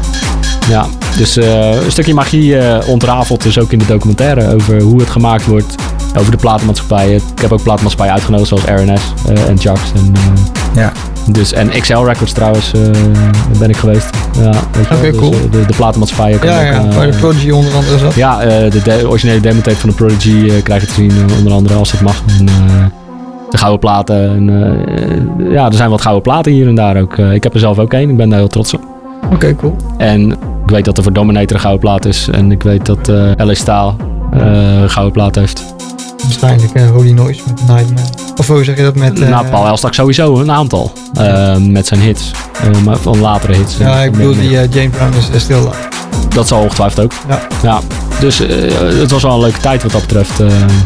ja, dus uh, een stukje magie uh, ontrafelt dus ook in de documentaire over hoe het gemaakt wordt. Over de platenmaatschappijen. Ik heb ook platenmaatschappijen uitgenodigd zoals R en S uh, en Jax. En, uh, ja. Dus, en X L Records trouwens uh, ben ik geweest. Ja, Oké, okay, cool. Dus, uh, de, de platenmaatschappijen. Ja, ja, uh, waar de Prodigy onder andere zat. Ja, uh, de, de originele demotape van de Prodigy uh, krijg je te zien uh, onder andere als het mag. En, uh, de gouden platen. En, uh, ja, er zijn wat gouden platen hier en daar ook. Uh, ik heb er zelf ook één. Ik ben daar heel trots op. Oké, okay, cool. En ik weet dat er voor Dominator een gouden plaat is. En ik weet dat uh, L A Staal uh, een gouden plaat heeft. Waarschijnlijk uh, Holy Noise met Nightmare. Of hoe zeg je dat met... Uh, nou, Paul Elstak sowieso een aantal. Uh, met zijn hits. Uh, maar van latere hits. Ja, ik bedoel die uh, James Brown is uh, Still Alive. Dat zal ongetwijfeld ook. Ja. Ja. Dus uh, het was wel een leuke tijd wat dat betreft. Uh,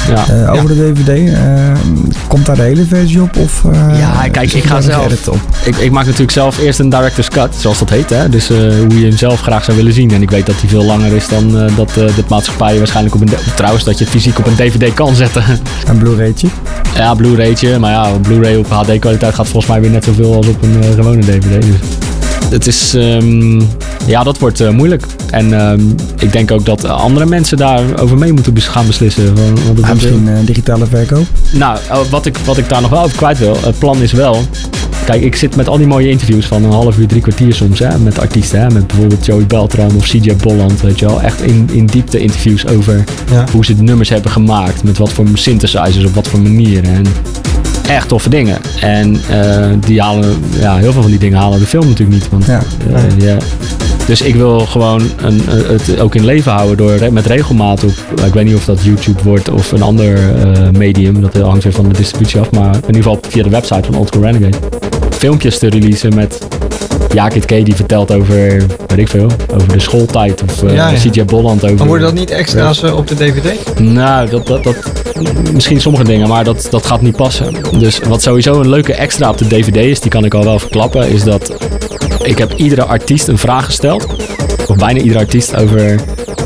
Ja. Uh, over Ja. de D V D, uh, komt daar de hele versie op? Of, uh, Ja, kijk, ik ga zelf... Op? Ik, ik maak natuurlijk zelf eerst een director's cut, zoals dat heet. Hè? Dus uh, hoe je hem zelf graag zou willen zien. En ik weet dat die veel langer is dan uh, dat uh, de maatschappij waarschijnlijk op een... De- trouwens, dat je het fysiek op een D V D kan zetten. Een Blu-raytje? Ja, Blu-raytje. Maar ja, een Blu-ray op H D kwaliteit gaat volgens mij weer net zoveel als op een uh, gewone D V D. Dus het is... Um, ja, dat wordt uh, moeilijk. En um, ik denk ook dat andere mensen daarover mee moeten bes- gaan beslissen. Want het Ah, wordt misschien uh, digitale verkoop? Nou, wat ik, wat ik daar nog wel over kwijt wil, het plan is wel... Kijk, ik zit met al die mooie interviews van een half uur, drie kwartier soms, hè, met artiesten. Hè, met bijvoorbeeld Joey Beltran of C J Bolland, weet je wel. Echt in, in diepte interviews over Ja. hoe ze de nummers hebben gemaakt. Met wat voor synthesizers, op wat voor manieren. En echt toffe dingen. En uh, die halen, ja, heel veel van die dingen halen de film natuurlijk niet. Want, Ja. uh, ja. Dus ik wil gewoon een, uh, het ook in leven houden door met regelmaat op, ik weet niet of dat YouTube wordt of een ander uh, medium, dat hangt weer van de distributie af, maar in ieder geval via de website van Old School Renegade, filmpjes te releasen met ja, Kid K die vertelt over, weet ik veel, over de schooltijd of uh, Ja, ja. C J Bolland over... Maar worden dat niet extra's uh, op de D V D? Nou, dat, dat, dat, misschien sommige dingen, maar dat, dat gaat niet passen. Dus wat sowieso een leuke extra op de D V D is, die kan ik al wel verklappen, is dat ik heb iedere artiest een vraag gesteld. Of bijna iedere artiest over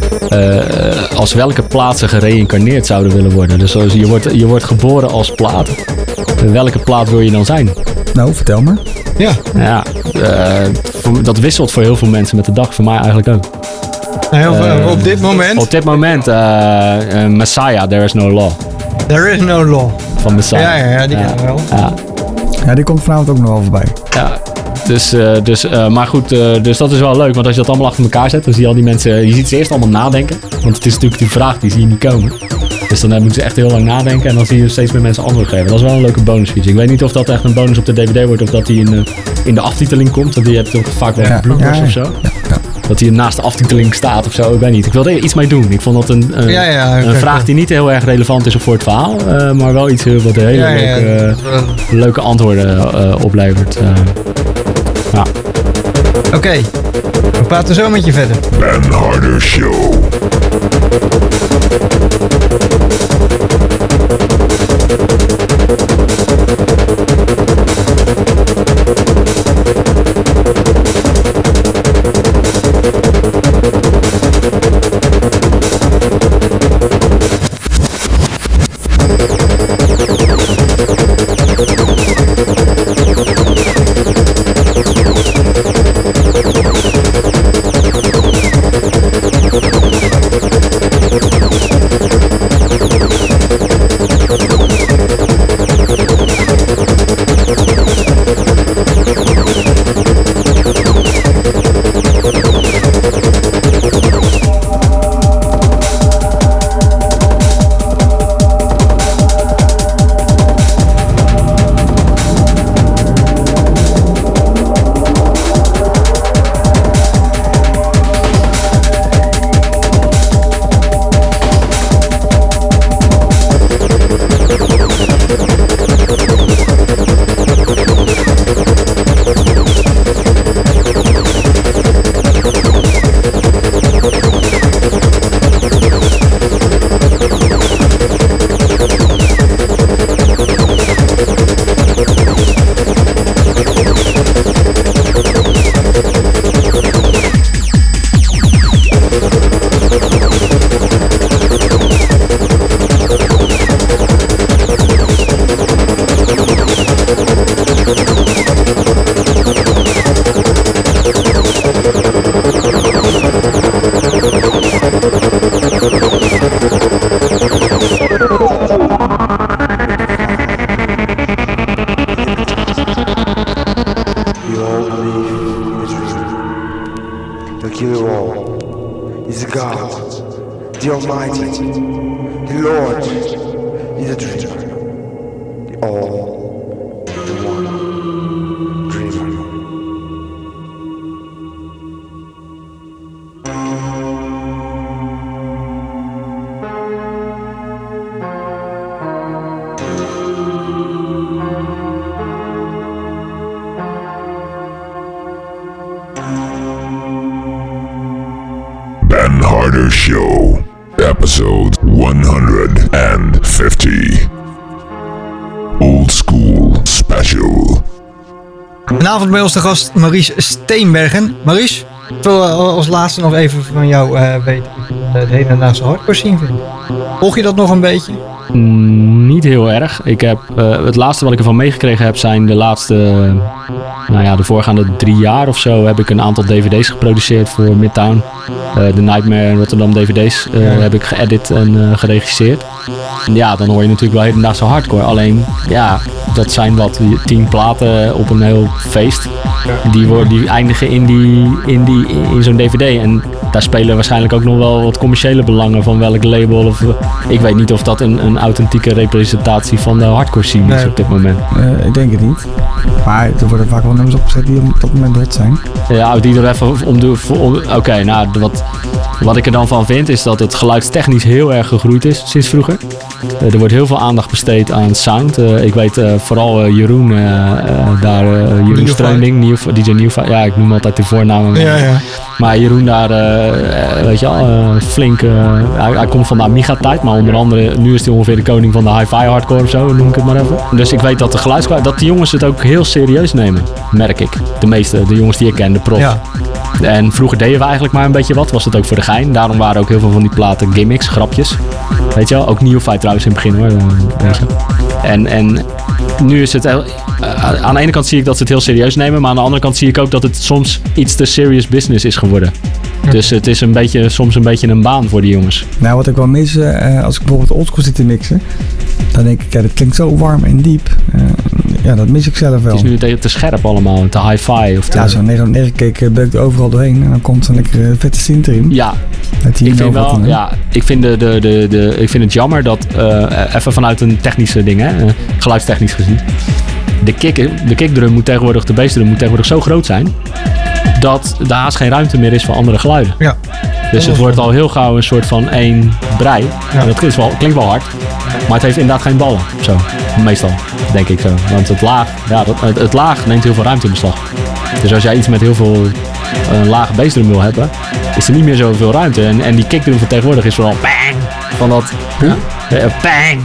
uh, als welke plaat ze gereïncarneerd zouden willen worden. Dus zoals je wordt, je wordt geboren als plaat. Welke plaat wil je dan zijn? Nou, vertel maar. Ja. Ja, uh, voor, dat wisselt voor heel veel mensen met de dag. Voor mij eigenlijk ook. Nou, heel veel, Uh, op dit moment, Op dit moment, uh, uh, Messiah, There Is No Law. there is no law. Van Messiah. Ja, ja, ja, die kennen we wel. Ja. Ja, die komt vanavond ook nog wel voorbij. Ja, dus, uh, dus, uh, maar goed, uh, dus dat is wel leuk. Want als je dat allemaal achter elkaar zet, dan zie je al die mensen... Je ziet ze eerst allemaal nadenken. Want het is natuurlijk die vraag, die zie je niet komen. Dus dan uh, moeten ze echt heel lang nadenken. En dan zie je steeds meer mensen antwoord geven. Dat is wel een leuke bonus feature. Ik weet niet of dat echt een bonus op de D V D wordt. Of dat die in, uh, in de aftiteling komt. Want die hebt toch vaak wel Ja. bloopers Ja, ja. of zo. Ja, ja. Dat die naast de aftiteling staat of zo. Ik weet niet. Ik wilde er iets mee doen. Ik vond dat een, uh, Ja, ja, een oké, vraag cool. die niet heel erg relevant is voor het verhaal. Uh, maar wel iets heel wat hele Ja, ja, leuke, ja, uh, dat is wel- leuke antwoorden uh, oplevert. Uh, ja. Oké, okay. We praten zo met je verder. Ben Harder Show. We all believe in a dream. The killer all is God, the Almighty, the Lord is a dreamer. The all, the one, dreamer. Ben Harder Show. Episode honderdvijftig. Old School Special. Vanavond bij ons de gast Maurice Steenbergen. Maurice, ik wil als laatste nog even van jou uh, weten hoe de hedendaagse hardcore scene vindt. Volg je dat nog een beetje? Mm, niet heel erg. Ik heb, uh, het laatste wat ik ervan meegekregen heb zijn de laatste, uh, nou ja, de voorgaande drie jaar of zo heb ik een aantal D V D's geproduceerd voor Midtown. Uh, de Nightmare Rotterdam D V D's uh, ja. heb ik geëdit en uh, geregisseerd. En ja, dan hoor je natuurlijk wel hedendaagse hardcore. Alleen, ja, dat zijn wat tien platen op een heel feest. Die, worden, die eindigen in, die, in, die, in zo'n D V D. En daar spelen waarschijnlijk ook nog wel wat commerciële belangen van welk label. Of, ik weet niet of dat een, een authentieke representatie van de hardcore scene is nee, op dit moment. Uh, ik denk het niet. Maar er worden vaak wel nummers opgezet die op dat moment hot zijn. Ja, die er even om de... Oké, okay, nou, wat, wat ik er dan van vind is dat het geluidstechnisch heel erg gegroeid is sinds vroeger. Uh, er wordt heel veel aandacht besteed aan sound. Uh, ik weet uh, vooral uh, Jeroen, uh, uh, daar, uh, Jeroen Streunding, D J Newfight. Ja, ik noem altijd de voornamen. Ja, ja. Maar Jeroen daar, uh, weet je wel, uh, flink... Uh, hij, hij komt van de Amiga-tijd, maar onder andere, nu is hij ongeveer de koning van de hi-fi hardcore of zo, noem ik het maar even. Dus ik weet dat de geluidskwaliteit, dat die jongens het ook heel serieus nemen, merk ik. De meeste, de jongens die ik ken, de prof. Ja. En vroeger deden we eigenlijk maar een beetje wat, was het ook voor de gein. Daarom waren ook heel veel van die platen gimmicks, grapjes. Weet je wel, ook Neophyte trouwens in het begin hoor. Ja. En, en nu is het heel, uh, aan de ene kant zie ik dat ze het heel serieus nemen, maar aan de andere kant zie ik ook dat het soms iets te serious business is geworden. Ja. Dus het is een beetje, soms een beetje een baan voor die jongens. Nou, wat ik wel mis, uh, als ik bijvoorbeeld oldschool zit te mixen, dan denk ik, ja, dat klinkt zo warm en diep. Uh, ja, dat mis ik zelf wel. Het is nu te, te scherp allemaal, te hi-fi. Of te... Ja, zo'n negen negen kick beukt overal doorheen en dan komt zo'n lekkere vette synth erin. Ja, ik vind, wel, ja ik, vind de, de, de, de, ik vind het jammer dat, uh, even vanuit een technische ding, hè, uh, geluidstechnisch gezien, de, kick, de kickdrum moet tegenwoordig, de bassdrum moet tegenwoordig zo groot zijn, dat er haast geen ruimte meer is voor andere geluiden. Ja. Dus het wordt al heel gauw een soort van één brei. Ja. En dat klinkt wel, klinkt wel hard, maar het heeft inderdaad geen ballen. Zo, meestal, denk ik zo. Want het laag, ja, dat, het, het laag neemt heel veel ruimte in beslag. Dus als jij iets met heel veel uh, lage bassdrum wil hebben, is er niet meer zoveel ruimte. En, en die kickdrum van tegenwoordig is vooral bang. Van dat, huh? uh, bang.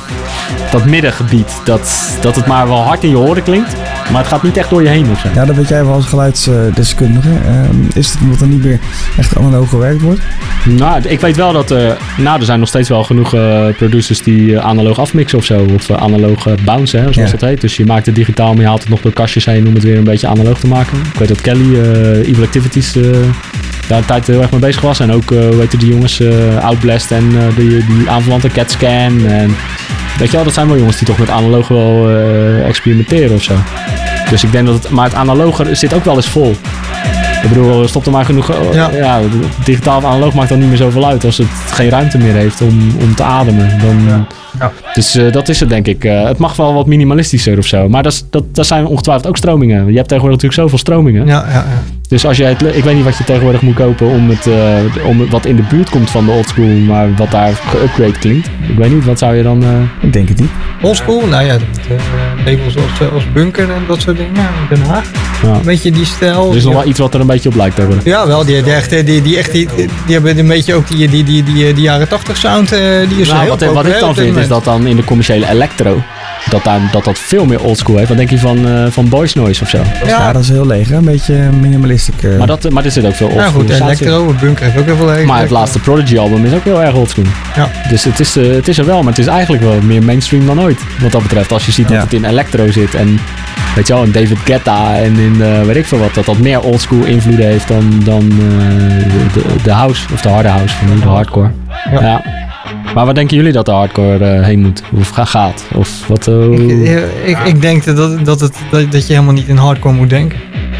Dat middengebied, dat, dat het maar wel hard in je oren klinkt, maar het gaat niet echt door je heen of zo. Ja, dat weet jij wel als geluidsdeskundige. Uh, is het omdat er niet meer echt analoog gewerkt wordt? Nou, ik weet wel dat er, nou, er zijn nog steeds wel genoeg uh, producers die uh, analoog afmixen of zo, of uh, analoog uh, bounce, hè, zoals ja. dat heet. Dus je maakt het digitaal, maar je haalt het nog door kastjes heen om het weer een beetje analoog te maken. Ik weet dat Kelly, uh, Evil Activities, uh, daar een tijd heel erg mee bezig was. En ook, uh, hoe heet die jongens, uh, Outblast en uh, die, die aanverwante CatScan. En weet je wel, dat zijn wel jongens die toch met analoog wel uh, experimenteren of zo. Dus ik denk dat het, maar het analoger zit ook wel eens vol. Ik bedoel, stop er maar genoeg. Ja. Ja, digitaal of analoog maakt dan niet meer zoveel uit als het geen ruimte meer heeft om, om te ademen. Dan, ja. Ja. Dus uh, dat is het denk ik. Uh, het mag wel wat minimalistischer of zo. Maar dat, dat, dat zijn ongetwijfeld ook stromingen. Je hebt tegenwoordig natuurlijk zoveel stromingen. Ja, ja, ja. Dus als jij het, ik weet niet wat je tegenwoordig moet kopen om het, uh, om wat in de buurt komt van de oldschool, maar wat daar geupgrade klinkt. Ik weet niet, wat zou je dan... Uh... Ik denk het niet. Oldschool? Nou ja, uh, labels als, als Bunker en dat soort dingen. Ja, in Den Haag. Ja. Een beetje die stijl. Er is nog ja. wel iets wat er een beetje op lijkt hebben. Ja, wel. Die, die, echt, die, die, echt, die, die hebben een beetje ook die, die, die, die, die jaren tachtig sound. Uh, die is nou, heel wat, wat ik dan vind is dat dan in de commerciële electro, dat, daar, dat dat veel meer oldschool heeft. Wat denk je van, uh, van Boys Noise of zo? Ja. ja, dat is heel leeg. Hè? Een beetje minimalistisch. Uh. Maar, dat, maar er zit ook veel oldschool. Ja goed, electro, Bunker heeft ook heel veel leeg. Maar het laatste Prodigy album is ook heel erg oldschool. Ja. Dus het is, uh, het is er wel, maar het is eigenlijk wel meer mainstream dan ooit. Wat dat betreft. Als je ziet dat ja. het in electro zit en weet je wel, in David Guetta en in uh, weet ik veel wat, dat dat meer oldschool invloeden heeft dan, dan uh, de, de house of de harde house van de hardcore. Ja. ja. Maar wat denken jullie dat de hardcore uh, heen moet? Of gaat? Of wat, uh... ik, ik, ik denk dat, dat, het, dat, dat je helemaal niet in hardcore moet denken.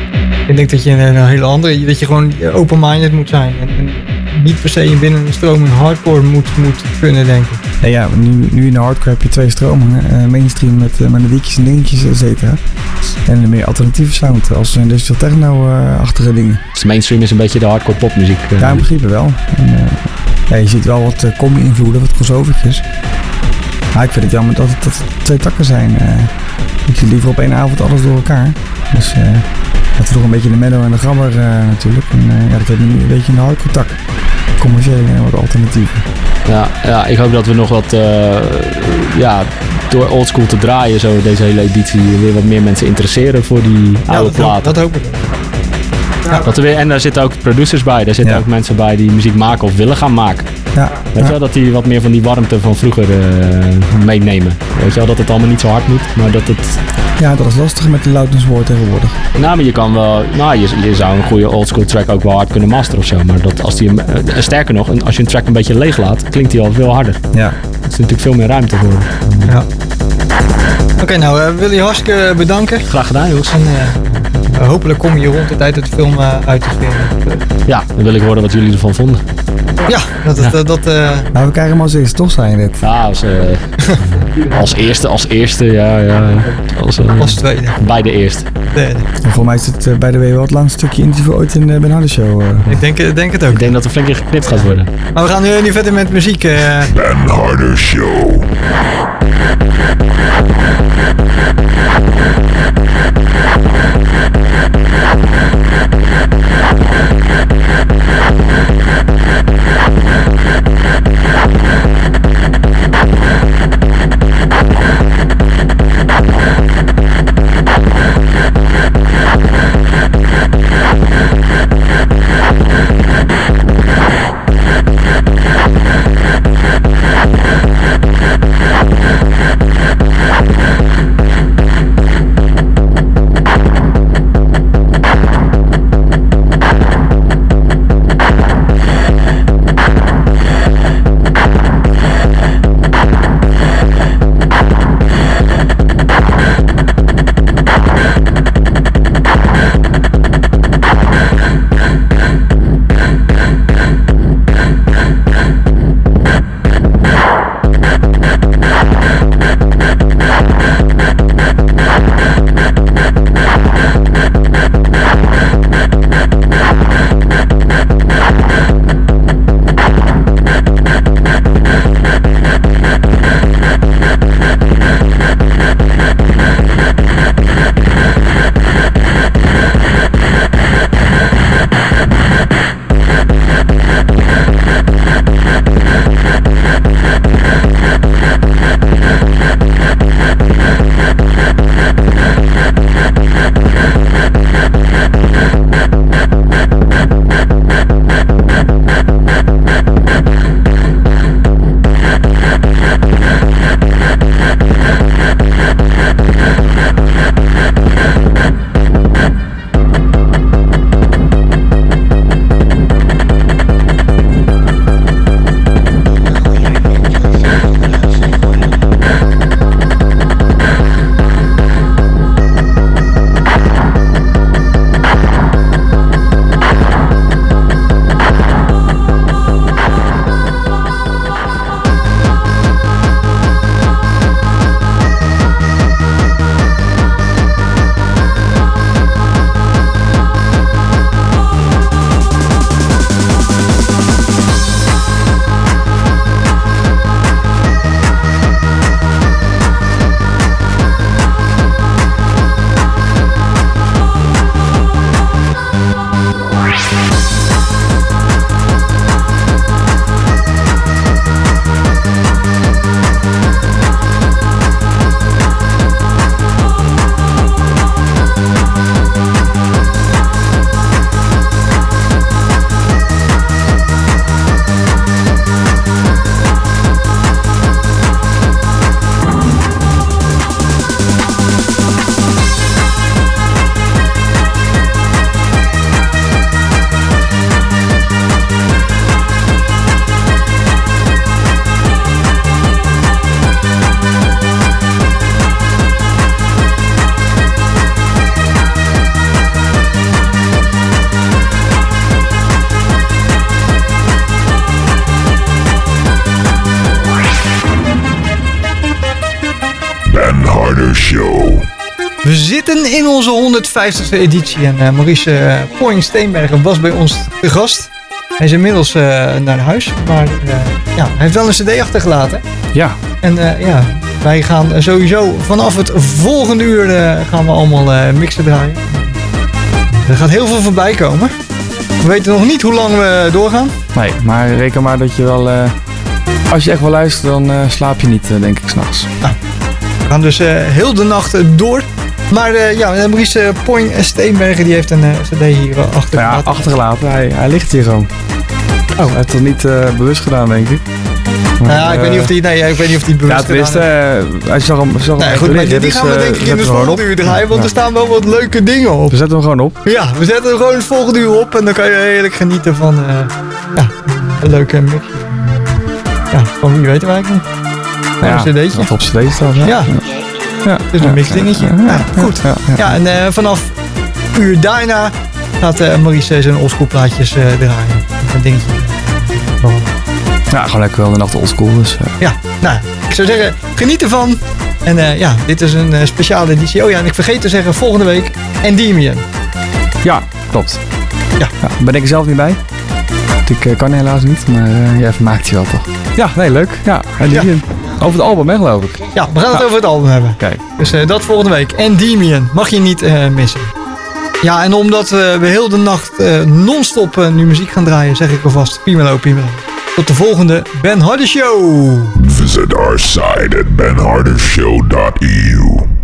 Ik denk dat je een, een hele andere, dat je gewoon open-minded moet zijn. En, en niet per se binnen een stroming hardcore moet, moet kunnen denken. Ja, ja nu, nu in de hardcore heb je twee stromingen. Uh, mainstream met uh, melodiekjes en dingetjes, et cetera. En een meer alternatieve sound als industrial techno-achtige uh, dingen. Dus mainstream is een beetje de hardcore popmuziek. Uh, ja, in principe wel. En, uh, ja, je ziet wel wat uh, combi-invloeden, wat crossovertjes. Maar ik vind het jammer dat het, dat het twee takken zijn. Uh, ik zie liever op één avond alles door elkaar. Dus uh, dat is toch een beetje de mellow en de gabber uh, natuurlijk. En uh, ja, dat heeft nu een beetje een hardcore tak. commerciële en wat alternatieven. Ja, ja, ik hoop dat we nog wat, uh, ja, door oldschool te draaien, zo deze hele editie, weer wat meer mensen interesseren voor die Ja, oude dat, platen. dat hoop ik. Ja. Dat er weer, en daar zitten ook producers bij, daar zitten Ja. ook mensen bij die muziek maken of willen gaan maken. Ja, Weet je wel, dat die wat meer van die warmte van vroeger uh, meenemen. Weet je wel, dat het allemaal niet zo hard moet, maar dat het... ja, dat is lastig met de loudnesswoord tegenwoordig. Nou, maar je kan wel... Nou, je, je zou een goede oldschool track ook wel hard kunnen masteren of zo. Maar dat als die... Uh, sterker nog, als je een track een beetje leeg laat, klinkt die al veel harder. Ja. Er is natuurlijk veel meer ruimte voor. Ja. Oké, okay, nou, uh, wil je hartstikke bedanken. Graag gedaan, jongens. En uh, hopelijk kom je rond de tijd dat de film uh, uit te filmen. Ja, dan wil ik horen wat jullie ervan vonden. Ja, dat... Ja. dat, dat uh... Nou, we krijgen hem als eerste, toch, zei je net? Ja, als, uh, als eerste, als eerste, ja, ja. Als, uh, als tweede. Bij de eerste. Derde. En volgens mij is het uh, bij de W W het laatste stukje interview ooit in de Ben Harder Show. Uh. Ik denk, denk het ook. Ik denk dat er flink in geknipt gaat worden. Maar we gaan nu, nu verder met muziek. Uh... Ben Harder Show. Show. We zitten in onze honderdvijftigste editie en uh, Maurice uh, Poing-Steenbergen was bij ons te gast. Hij is inmiddels uh, naar huis, maar uh, ja, hij heeft wel een cd achtergelaten. Ja. En uh, ja, wij gaan sowieso vanaf het volgende uur uh, gaan we allemaal uh, mixen draaien. Er gaat heel veel voorbij komen. We weten nog niet hoe lang we doorgaan. Nee, maar reken maar dat je wel... Uh, als je echt wel luistert, dan uh, slaap je niet, uh, denk ik, s'nachts. Nou, we gaan dus uh, heel de nacht uh, door. Maar uh, ja, Maurice uh, Poing Steenbergen die heeft een uh, cd hier uh, achtergelaten. Ja, achtergelaten. Hij, hij ligt hier gewoon. Oh. Hij heeft het niet uh, bewust gedaan, denk ik. Maar, nou ja, ik, uh, weet niet of die, nee, ik weet niet of die bewust ja, gedaan heeft. Uh, hij zag hem, zag nee, hem goed, liggen, die, die dus, gaan we denk ik in het volgende uur draaien, want ja. er staan wel wat leuke dingen op. We zetten hem gewoon op. Ja, we zetten hem gewoon het volgende uur op en dan kan je heerlijk genieten van uh, ja, een leuke mix. Ja, van wie weten wij eigenlijk niet. Van ja, een cd'tje. Wat op cd staat. Ja. Ja. Ja. Het is een mixdingetje. Ja, ja, ja, goed. Ja, ja, ja. ja en uh, vanaf uur daarna gaat uh, Maurice zijn oldschool plaatjes uh, draaien. Een dingetje. Oh. Ja, gewoon lekker wel de nacht oldschool. Dus, uh. Ja, nou, ik zou zeggen, geniet ervan. En uh, ja, dit is een uh, speciale editie. Oh ja, en ik vergeet te zeggen, volgende week Endymion. Ja, klopt. Ja. ja. Ben ik er zelf niet bij. Ik uh, kan helaas niet, maar uh, jij vermaakt je wel toch. Ja, nee, leuk. Ja, Endymion. Ja. Over het album, hè, geloof ik. Ja, we gaan het ja. over het album hebben. Kijk. Dus uh, dat volgende week. Endymion. Mag je niet uh, missen. Ja, en omdat uh, we heel de nacht uh, non-stop uh, nu muziek gaan draaien, zeg ik alvast Piemelo, Piemelo. Tot de volgende Ben Harder Show. Visit our site at ben harder show dot e u.